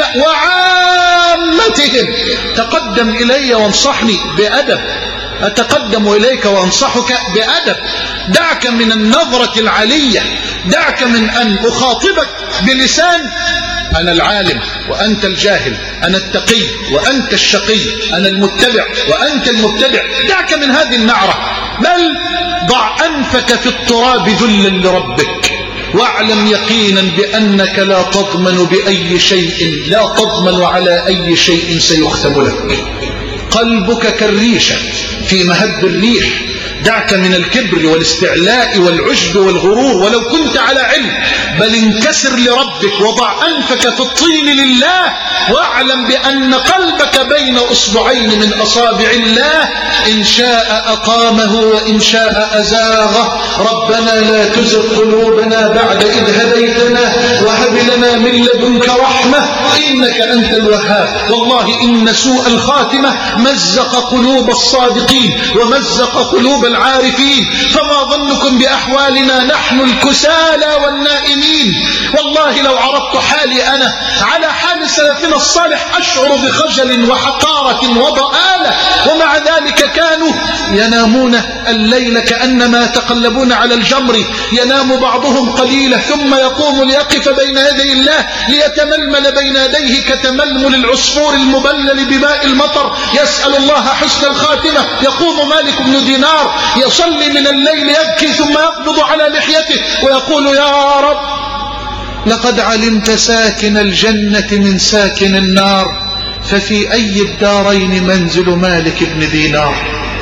وعامتهم. تقدم إلي وانصحني بأدب، أتقدم إليك وأنصحك بأدب. دعك من النظرة العالية، دعك من أن أخاطبك بلسان أنا العالم وأنت الجاهل، أنا التقي وأنت الشقي، أنا المتبع وأنت المبتدع. دعك من هذه النعرة، بل ضع أنفك في التراب ذلا لربك، واعلم يقينا بأنك لا تضمن بأي شيء، لا تضمن على أي شيء سيختم لك. قلبك كالريشة في مهب الريح. دعك من الكبر والاستعلاء والعجب والغرور ولو كنت على علم، بل انكسر لربك وضع أنفك في الطين لله، واعلم بأن قلبك بين أصبعين من أصابع الله، إن شاء أقامه وإن شاء أزاغه. ربنا لا تزغ قلوبنا بعد إذ هديتنا وهب لنا من لدنك رحمة إنك أنت الوهاب. والله إن سوء الخاتمة مزق قلوب الصادقين ومزق قلوب العارفين، فما ظنكم بأحوالنا نحن الكسالى والنائمين. والله لو عرضت حالي أنا على حال سلفنا الصالح أشعر بخجل وحقارة وضآلة، ومع ذلك كانوا ينامون الليل كأنما يتقلبون على الجمر، ينام بعضهم قليلا ثم يقوم ليقف بين يدي الله ليتململ بين يديه كتململ العصفور المبلل بماء المطر، يسأل الله حسن الخاتمة. يقوم مالك بن دينار يصلي من الليل يبكي ثم يقبض على لحيته ويقول يا رب لقد علمت ساكن الجنة من ساكن النار، ففي أي الدارين منزل مالك بن دينار؟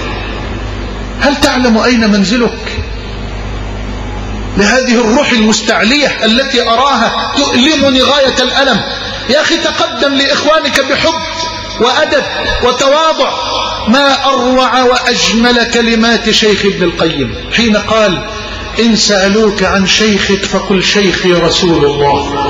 هل تعلم أين منزلك؟ لهذه الروح المستعلية التي أراها تؤلمني غاية الألم. يا أخي تقدم لإخوانك بحب وأدب وتواضع. ما أروع وأجمل كلمات شيخ ابن القيم حين قال إن سألوك عن شيخك فقل شيخي رسول الله،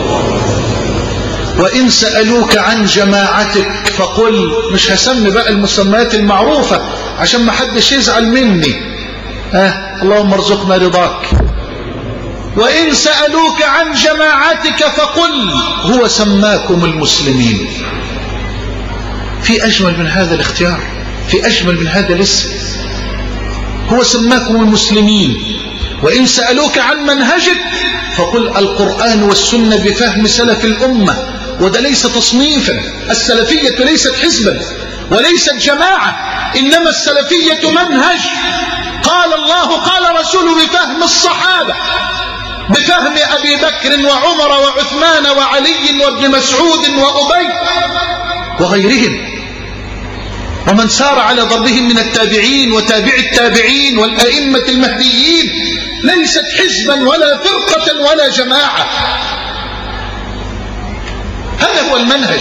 وإن سألوك عن جماعتك فقل، مش هسمي بقى المسميات المعروفة عشان ما حدش يزعل مني، ها اللهم ارزقنا رضاك. وإن سألوك عن جماعتك فقل هو سماكم المسلمين. في أجمل من هذا الاختيار، في أجمل من هذا الاسم، هو سماكم المسلمين. وإن سألوك عن منهجك فقل القرآن والسنة بفهم سلف الأمة. وده ليس تصنيفا، السلفية ليست حزبا وليست جماعة، إنما السلفية منهج قال الله قال رسوله بفهم الصحابة، بفهم أبي بكر وعمر وعثمان وعلي وابن مسعود وأبي وغيرهم. ومن سار على ضربهم من التابعين وتابع التابعين والأئمة المهديين، ليست حزبا ولا فرقة ولا جماعة. هذا هو المنهج.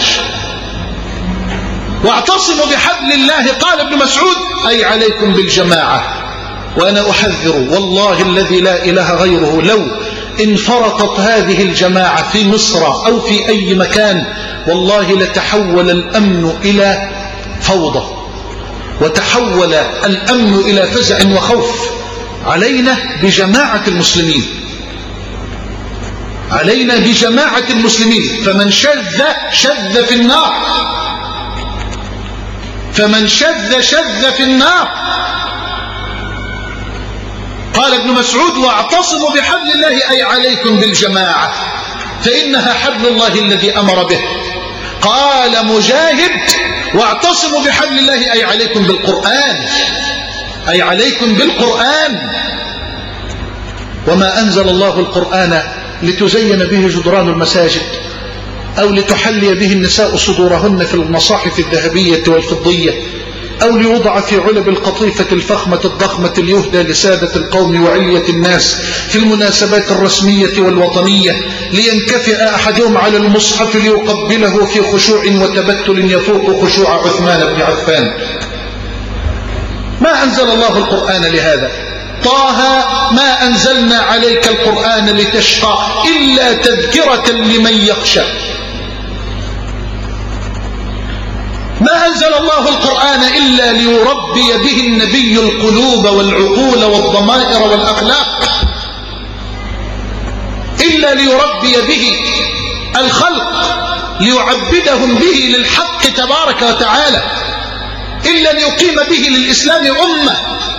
واعتصموا بحبل الله، قال ابن مسعود: أي عليكم بالجماعة. وأنا أحذر والله الذي لا إله غيره، لو انفرطت هذه الجماعة في مصر أو في أي مكان، والله لتحول الأمن إلى فوضى، وتحول الأمن إلى فزع وخوف. علينا بجماعة المسلمين، علينا بجماعة المسلمين. فمن شذ شذ في النار، فمن شذ شذ في النار. قال ابن مسعود: واعتصموا بحبل الله، أي عليكم بالجماعة، فإنها حبل الله الذي أمر به. قال مجاهد: واعتصموا بحبل الله، أي عليكم بالقرآن، أي عليكم بالقرآن. وما أنزل الله القرآن لتزين به جدران المساجد أو لتحلي به النساء صدورهن في المصاحف الذهبية والفضية، أو ليوضع في علب القطيفة الفخمة الضخمة ليهدى لسادة القوم وعلية الناس في المناسبات الرسمية والوطنية، لينكفئ أحدهم على المصحف ليقبله في خشوع وتبتل يفوق خشوع عثمان بن عفان. ما أنزل الله القرآن لهذا. طه: ما أنزلنا عليك القرآن لتشقى إلا تذكرة لمن يخشى. ما أنزل الله القرآن إلا ليربي به النبي القلوب والعقول والضمائر والأخلاق، إلا ليربي به الخلق، ليعبدهم به للحق تبارك وتعالى، إلا ليقيم به للإسلام أمة،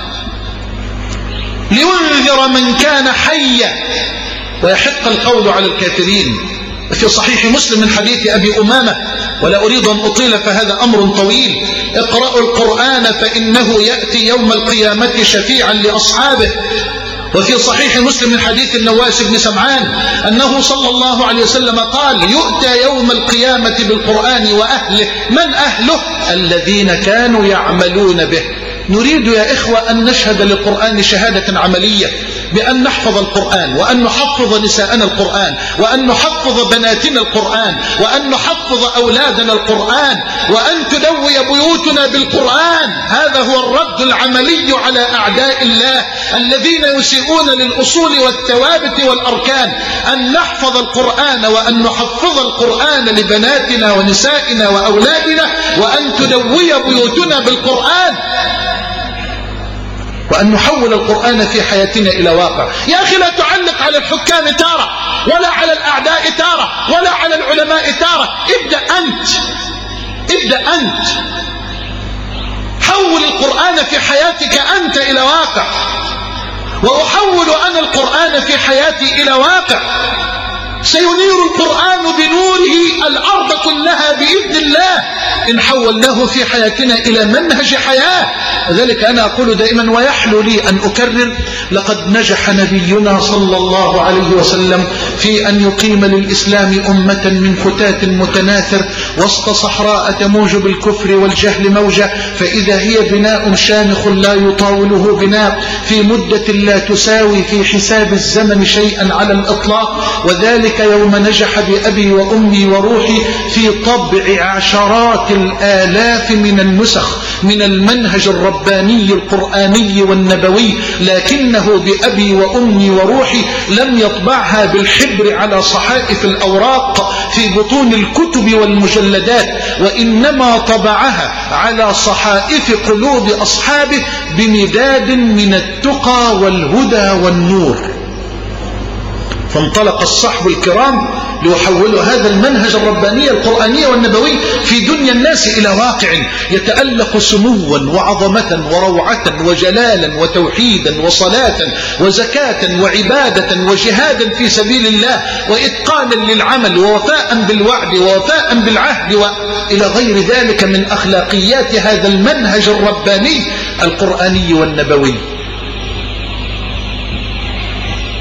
لينذر من كان حيا ويحق القول على الكافرين. في صحيح مسلم من حديث أبي أمامة، ولا أريد أن أطيل فهذا أمر طويل: اقرأوا القرآن فإنه يأتي يوم القيامة شفيعا لأصحابه. وفي صحيح مسلم من حديث النواس بن سمعان أنه صلى الله عليه وسلم قال: يؤتى يوم القيامة بالقرآن وأهله. من أهله؟ الذين كانوا يعملون به. نريد يا إخوة أن نشهد للقرآن شهادة عملية، بأن نحفظ القرآن، وأن نحفظ نساءنا القرآن، وأن نحفظ بناتنا القرآن، وأن نحفظ أولادنا القرآن، وأن تدوي بيوتنا بالقرآن. هذا هو الرد العملي على أعداء الله الذين يسيئون للأصول والثوابت والأركان. أن نحفظ القرآن وأن نحفظ القرآن لبناتنا ونسائنا وأولادنا، وأن تدوي بيوتنا بالقرآن، وأن نحول القرآن في حياتنا إلى واقع. يا أخي لا تعلق على الحكام تارة، ولا على الأعداء تارة، ولا على العلماء تارة. ابدأ أنت، ابدأ أنت، حول القرآن في حياتك أنت إلى واقع، وأحول أنا القرآن في حياتي إلى واقع. سينير القرآن بنوره الأرض كلها بإذن الله إن حولناه في حياتنا إلى منهج حياة. وذلك أنا أقول دائما ويحلو لي أن أكرر: لقد نجح نبينا صلى الله عليه وسلم في أن يقيم للإسلام أمة من فتات متناثر وسط صحراء تموج بالكفر والجهل موجة، فإذا هي بناء شامخ لا يطاوله بناء في مدة لا تساوي في حساب الزمن شيئا على الإطلاق. وذلك يوم نجح بأبي وأمي وروحي في طبع عشرات الآلاف من النسخ من المنهج الرباني القرآني والنبوي، لكنه بأبي وأمي وروحي لم يطبعها بالحبر على صحائف الأوراق في بطون الكتب والمجلدات، وإنما طبعها على صحائف قلوب أصحابه بمداد من التقى والهدى والنور. فانطلق الصحب الكرام ليحولوا هذا المنهج الرباني القرآني والنبوي في دنيا الناس إلى واقع يتألق سموا وعظمة وروعة وجلالا وتوحيدا وصلاة وزكاة وعبادة وجهادا في سبيل الله وإتقانا للعمل ووفاء بالوعد ووفاء بالعهد وإلى غير ذلك من أخلاقيات هذا المنهج الرباني القرآني والنبوي.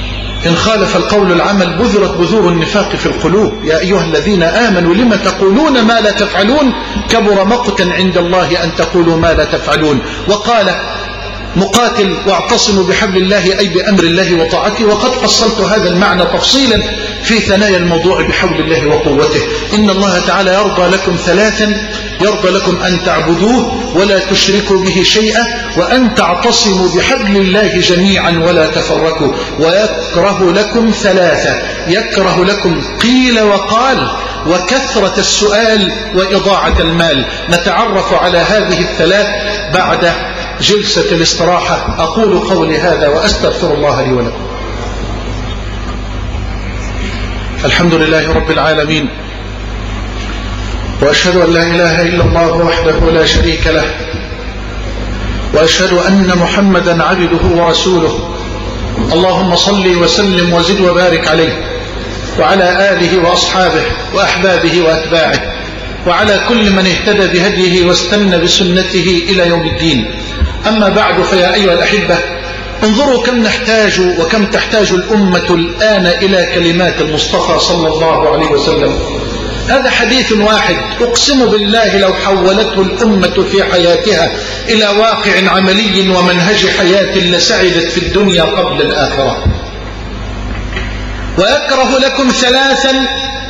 إن خالف القول العمل بذرت بذور النفاق في القلوب. يا أيها الذين آمنوا لم تقولون ما لا تفعلون كبر مقتا عند الله أن تقولوا ما لا تفعلون. وقال مقاتل واعتصموا بحبل الله أي بأمر الله وطاعته. وقد فصلت هذا المعنى تفصيلا في ثنايا الموضوع بحول الله وقوته. إن الله تعالى يرضى لكم ثلاثا: يرضى لكم أن تعبدوه ولا تشركوا به شيئا، وأن تعتصموا بحبل الله جميعا ولا تفرقوا. ويكره لكم ثلاثة: يكره لكم قيل وقال، وكثرة السؤال، وإضاعة المال. نتعرف على هذه الثلاث بعد جلسة الاستراحة. أقول قولي هذا وأستغفر الله لي ولكم. الحمد لله رب العالمين، وأشهد أن لا إله إلا الله وحده لا شريك له، وأشهد أن محمدا عبده ورسوله. اللهم صل وسلم وزد وبارك عليه وعلى آله وأصحابه وأحبابه وأتباعه وعلى كل من اهتدى بهديه واستنى بسنته إلى يوم الدين. أما بعد، فيا أيها الأحبة، انظروا كم نحتاج وكم تحتاج الأمة الآن إلى كلمات المصطفى صلى الله عليه وسلم. هذا حديث واحد أقسم بالله لو حولته الأمة في حياتها إلى واقع عملي ومنهج حياة لسعدت في الدنيا قبل الآخرة. ويكره لكم ثلاثا،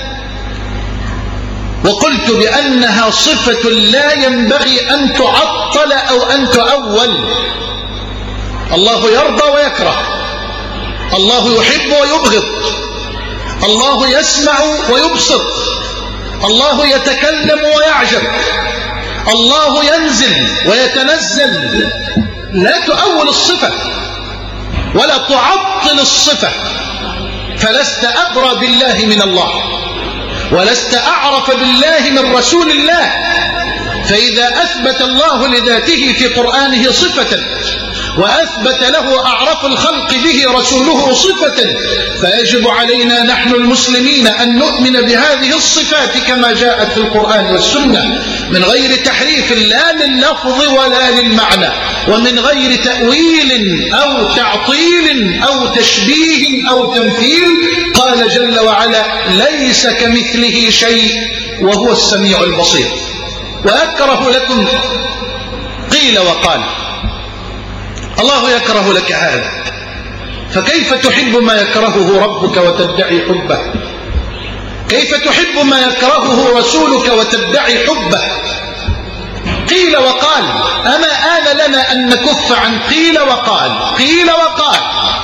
وقلت بأنها صفة لا ينبغي أن تعطل أو أن تؤول. الله يرضى ويكره، الله يحب ويبغض، الله يسمع ويبصر، الله يتكلم ويعجب، الله ينزل ويتنزل. لا تؤول الصفة ولا تعطل الصفة، فلست أدرى بالله من الله، ولست أعرف بالله من رسول الله. فإذا أثبت الله لذاته في قرآنه صفة وأثبت له أعرف الخلق به رسوله صفة، فيجب علينا نحن المسلمين أن نؤمن بهذه الصفات كما جاءت في القرآن والسنة، من غير تحريف لا لللفظ ولا للمعنى، ومن غير تأويل أو تعطيل أو تشبيه أو تمثيل. قال جل وعلا: ليس كمثله شيء وهو السميع البصير. ويكره لكم قيل وقال. الله يكره لك هذا، فكيف تحب ما يكرهه ربك وتدعي حبه؟ كيف تحب ما يكرهه رسولك وتدعي حبه؟ قيل وقال. أما آن لنا أن نكف عن قيل وقال. قيل وقال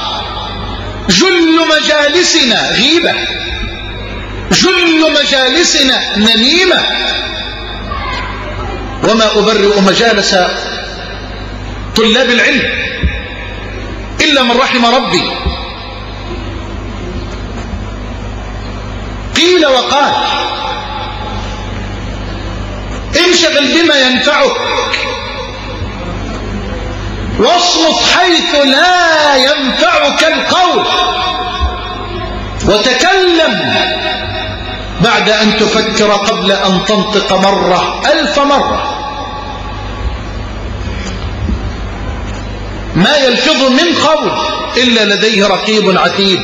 جل مجالسنا غيبة، جل مجالسنا نميمة. وما أبرئ مجالس طلاب العلم إلا من رحم ربي. قيل وقال. انشغل بما ينفعك واصمت حيث لا ينفعك القول، وتكلم بعد أن تفكر قبل أن تنطق مرة ألف مرة. ما يلفظ من قول إلا لديه رقيب عتيد.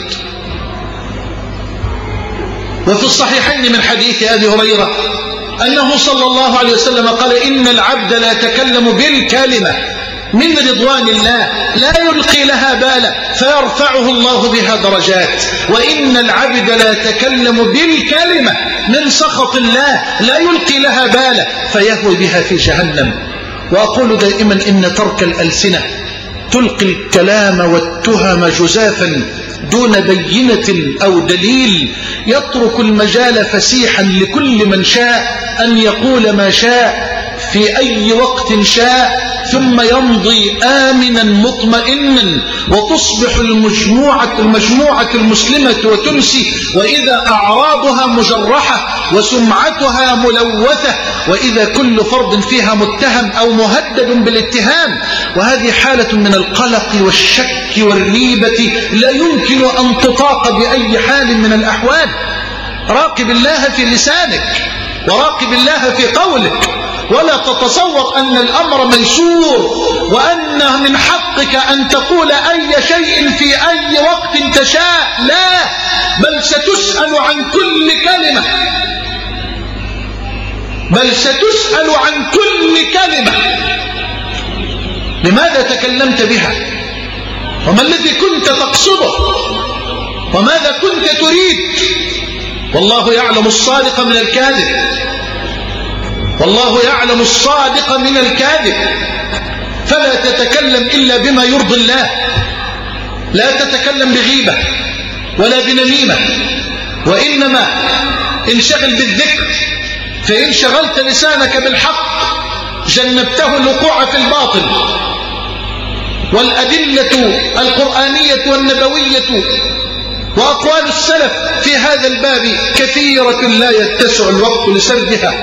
وفي الصحيحين من حديث أبي هريرة أنه صلى الله عليه وسلم قال: إن العبد لا يتكلم بالكلمة من رضوان الله لا يلقي لها بالا فيرفعه الله بها درجات، وإن العبد لا يتكلم بالكلمة من سخط الله لا يلقي لها بالا فيهوي بها في جهنم. وأقول دائما إن ترك الألسنة تلقي الكلام والتهم جزافا دون بينة أو دليل، يترك المجال فسيحا لكل من شاء أن يقول ما شاء في أي وقت شاء، ثم يمضي آمنا مطمئنا، وتصبح المجموعة, المجموعة المسلمة وتمسي وإذا أعراضها مجرحة وسمعتها ملوثة، وإذا كل فرد فيها متهم أو مهدد بالاتهام. وهذه حالة من القلق والشك والريبة لا يمكن أن تطاق بأي حال من الأحوال. راقب الله في لسانك وراقب الله في قولك، ولا تتصور أن الأمر ميسور وأن أن من حقك أن تقول أي شيء في أي وقت تشاء، لا، بل ستسأل عن كل كلمة، بل ستسأل عن كل كلمة. لماذا تكلمت بها؟ وما الذي كنت تقصده؟ وماذا كنت تريد؟ والله يعلم الصادق من الكاذب، والله يعلم الصادق من الكاذب. فلا تتكلم إلا بما يرضي الله، لا تتكلم بغيبة ولا بنميمة، وإنما انشغل بالذكر، فإن شغلت لسانك بالحق جنبته الوقوع في الباطل. والأدلة القرآنية والنبوية وأقوال السلف في هذا الباب كثيرة لا يتسع الوقت لسردها،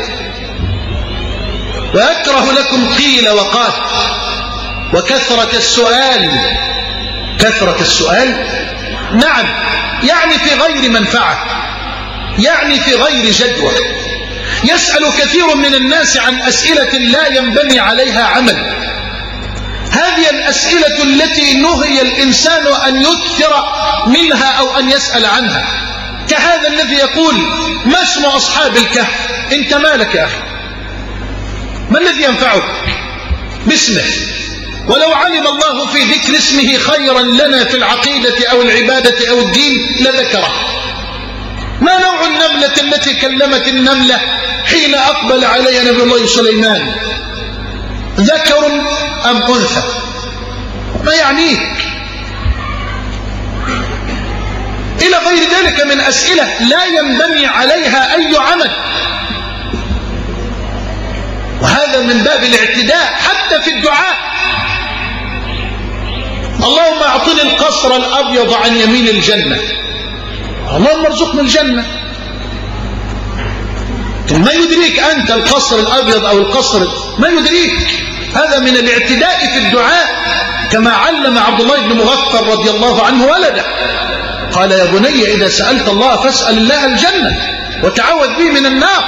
وأكره لكم قيل وقال وكثرة السؤال. كثرة السؤال نعم، يعني في غير منفعة، يعني في غير جدوى. يسأل كثير من الناس عن أسئلة لا ينبني عليها عمل. هذه الأسئلة التي نهي الإنسان أن يكثر منها أو أن يسأل عنها، كهذا الذي يقول ما اسم أصحاب الكهف؟ أنت مالك يا أخي؟ ما الذي ينفعك باسمه؟ ولو علم الله في ذكر اسمه خيرا لنا في العقيدة أو العبادة أو الدين لذكره. ما نوع النملة التي كلمت النملة حين أقبل عليها نبي الله سليمان؟ ذكر أم أنثى؟ ما يعنيك؟ إلى غير ذلك من أسئلة لا ينبني عليها أي عمل، وهذا من باب الاعتداء حتى في الدعاء. اللهم اعطني القصر الأبيض عن يمين الجنة، اللهم ارزقنا الجنة. ما يدريك أنت القصر الأبيض أو القصر، ما يدريك. هذا من الاعتداء في الدعاء، كما علم عبد الله بن مغفر رضي الله عنه ولده، قال يا بني إذا سألت الله فاسأل الله الجنة وتعوذ به من النار.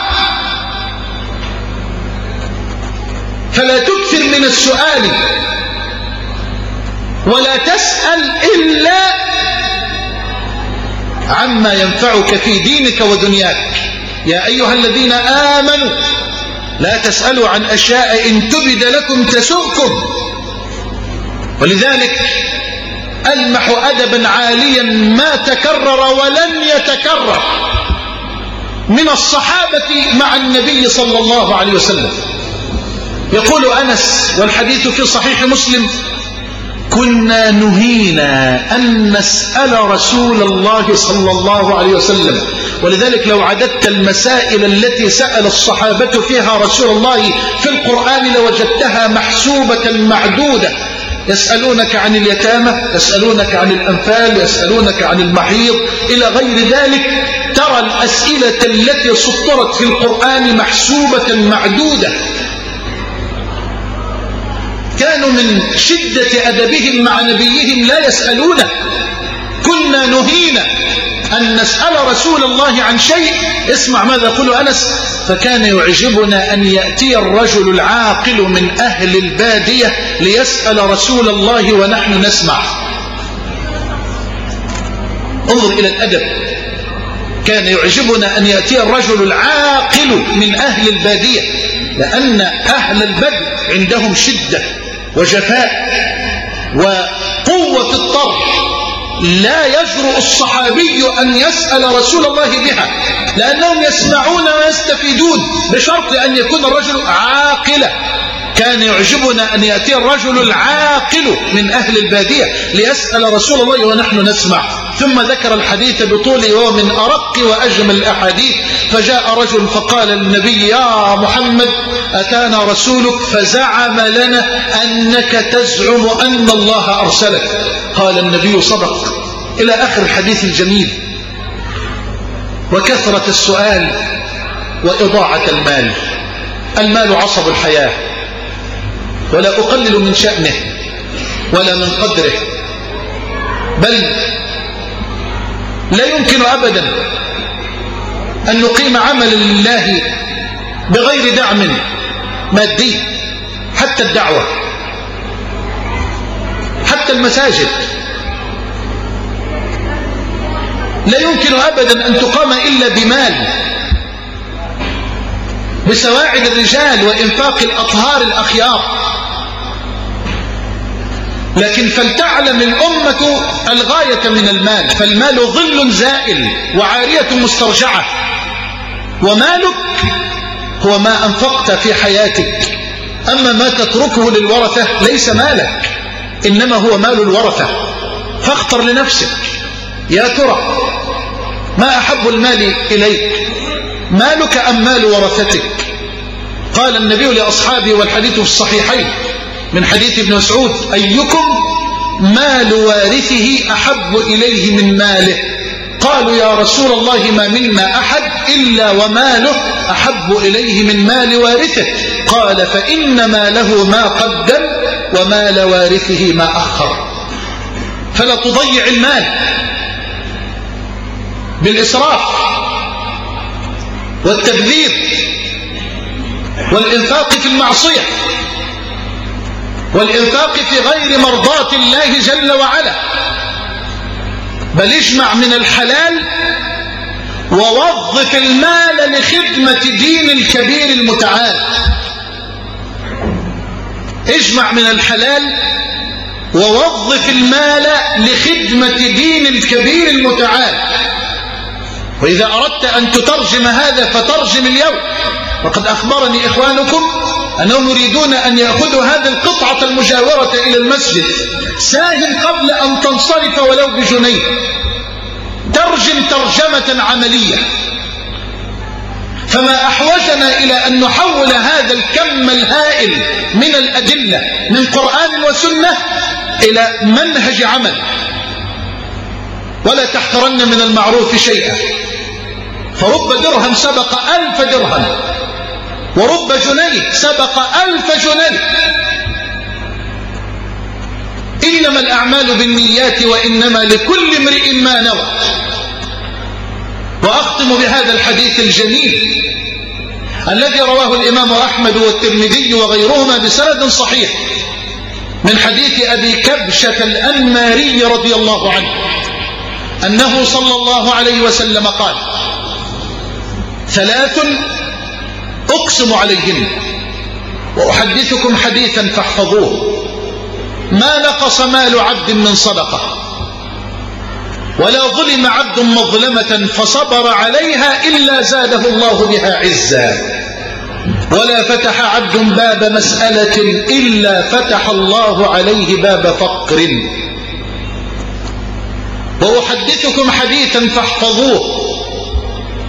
فلا تكثر من السؤال ولا تسأل إلا عما ينفعك في دينك ودنياك. يا أيها الذين آمنوا لا تسألوا عن أشياء إن تبد لكم تسؤكم. ولذلك ألمح أدبا عاليا ما تكرر ولن يتكرر من الصحابة مع النبي صلى الله عليه وسلم. يقول أنس والحديث في صحيح مسلم: كنا نهينا أن نسأل رسول الله صلى الله عليه وسلم. ولذلك لو عددت المسائل التي سأل الصحابة فيها رسول الله في القرآن لوجدتها محسوبة معدودة. يسألونك عن اليتامى، يسألونك عن الأنفال، يسألونك عن المحيض إلى غير ذلك. ترى الأسئلة التي سطرت في القرآن محسوبة معدودة. كانوا من شدة أدبهم مع نبيهم لا يسألونه. كنا نهينا أن نسأل رسول الله عن شيء. اسمع ماذا يقول أنس: فكان يعجبنا أن يأتي الرجل العاقل من أهل البادية ليسأل رسول الله ونحن نسمع. انظر إلى الأدب. كان يعجبنا أن يأتي الرجل العاقل من أهل البادية، لأن أهل البدو عندهم شدة وجفاء وقوة الطرح. لا يجرؤ الصحابي أن يسأل رسول الله بها، لأنهم يسمعون ويستفيدون، بشرط أن يكون الرجل عاقلا. كان يعجبنا أن يأتي الرجل العاقل من أهل البادية ليسأل رسول الله ونحن نسمع. ثم ذكر الحديث بطوله وهو من أرق وأجمل الأحاديث. فجاء رجل فقال للنبي: يا محمد أتانا رسولك فزعم لنا أنك تزعم أن الله أرسلك. قال النبي: صدق، إلى آخر الحديث الجميل. وكثرة السؤال وإضاعة المال. المال عصب الحياة، ولا أقلل من شأنه ولا من قدره، بل لا يمكن أبدا أن نقيم عمل لله بغير دعم مادي. حتى الدعوة المساجد لا يمكن أبدا أن تقام إلا بمال، بسواعد الرجال وإنفاق الأطهار الأخيار. لكن فلتعلم الأمة الغاية من المال، فالمال ظل زائل وعارية مسترجعة، ومالك هو ما أنفقت في حياتك. أما ما تتركه للورثة ليس مالك، إنما هو مال الورثة. فاختر لنفسك، يا ترى ما أحب المال إليك، مالك أم مال ورثتك؟ قال النبي لأصحابه والحديث في الصحيحين من حديث ابن مسعود: أيكم مال وارثه أحب إليه من ماله؟ قالوا يا رسول الله ما منا أحد إلا وماله أحب إليه من مال وارثه. قال: فإن ماله ما قدم ومال وارثه ما أخر. فلا تضيع المال بالإسراف والتبذير والإنفاق في المعصية والإنفاق في غير مرضاة الله جل وعلا، بل اجمع من الحلال ووظف المال لخدمة دين الكبير المتعال. اجمع من الحلال ووظف المال لخدمة دين الكبير المتعال. وإذا أردت أن تترجم هذا فترجم اليوم. وقد أخبرني إخوانكم أنهم يريدون أن يأخذوا هذه القطعة المجاورة إلى المسجد، ساهم قبل أن تنصرف ولو بجنيه. ترجم ترجمة عملية. فما أحوجنا إلى أن نحول هذا الكم الهائل من الأدلة من قرآن وسنة إلى منهج عمل. ولا تحقرن من المعروف شيئا، فرب درهم سبق ألف درهم، ورب جنيه سبق ألف جنيه. إنما الأعمال بالنيات وإنما لكل امرئ ما نوى. وأختم بهذا الحديث الجميل الذي رواه الإمام أحمد والترمذي وغيرهما بسند صحيح من حديث أبي كبشة الأنماري رضي الله عنه أنه صلى الله عليه وسلم قال: ثلاث أقسم عليهن وأحدثكم حديثا فاحفظوه: ما نقص مال عبد من صدقة، ولا ظلم عبد مظلمة فصبر عليها إلا زاده الله بها عزا، ولا فتح عبد باب مسألة إلا فتح الله عليه باب فقر. وأحدثكم حديثا فاحفظوه: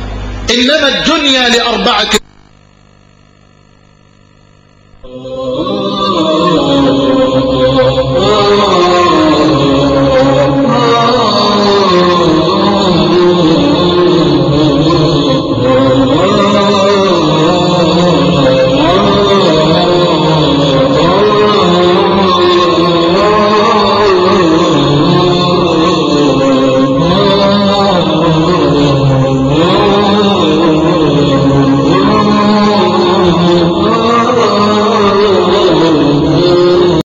إنما الدنيا لأربعة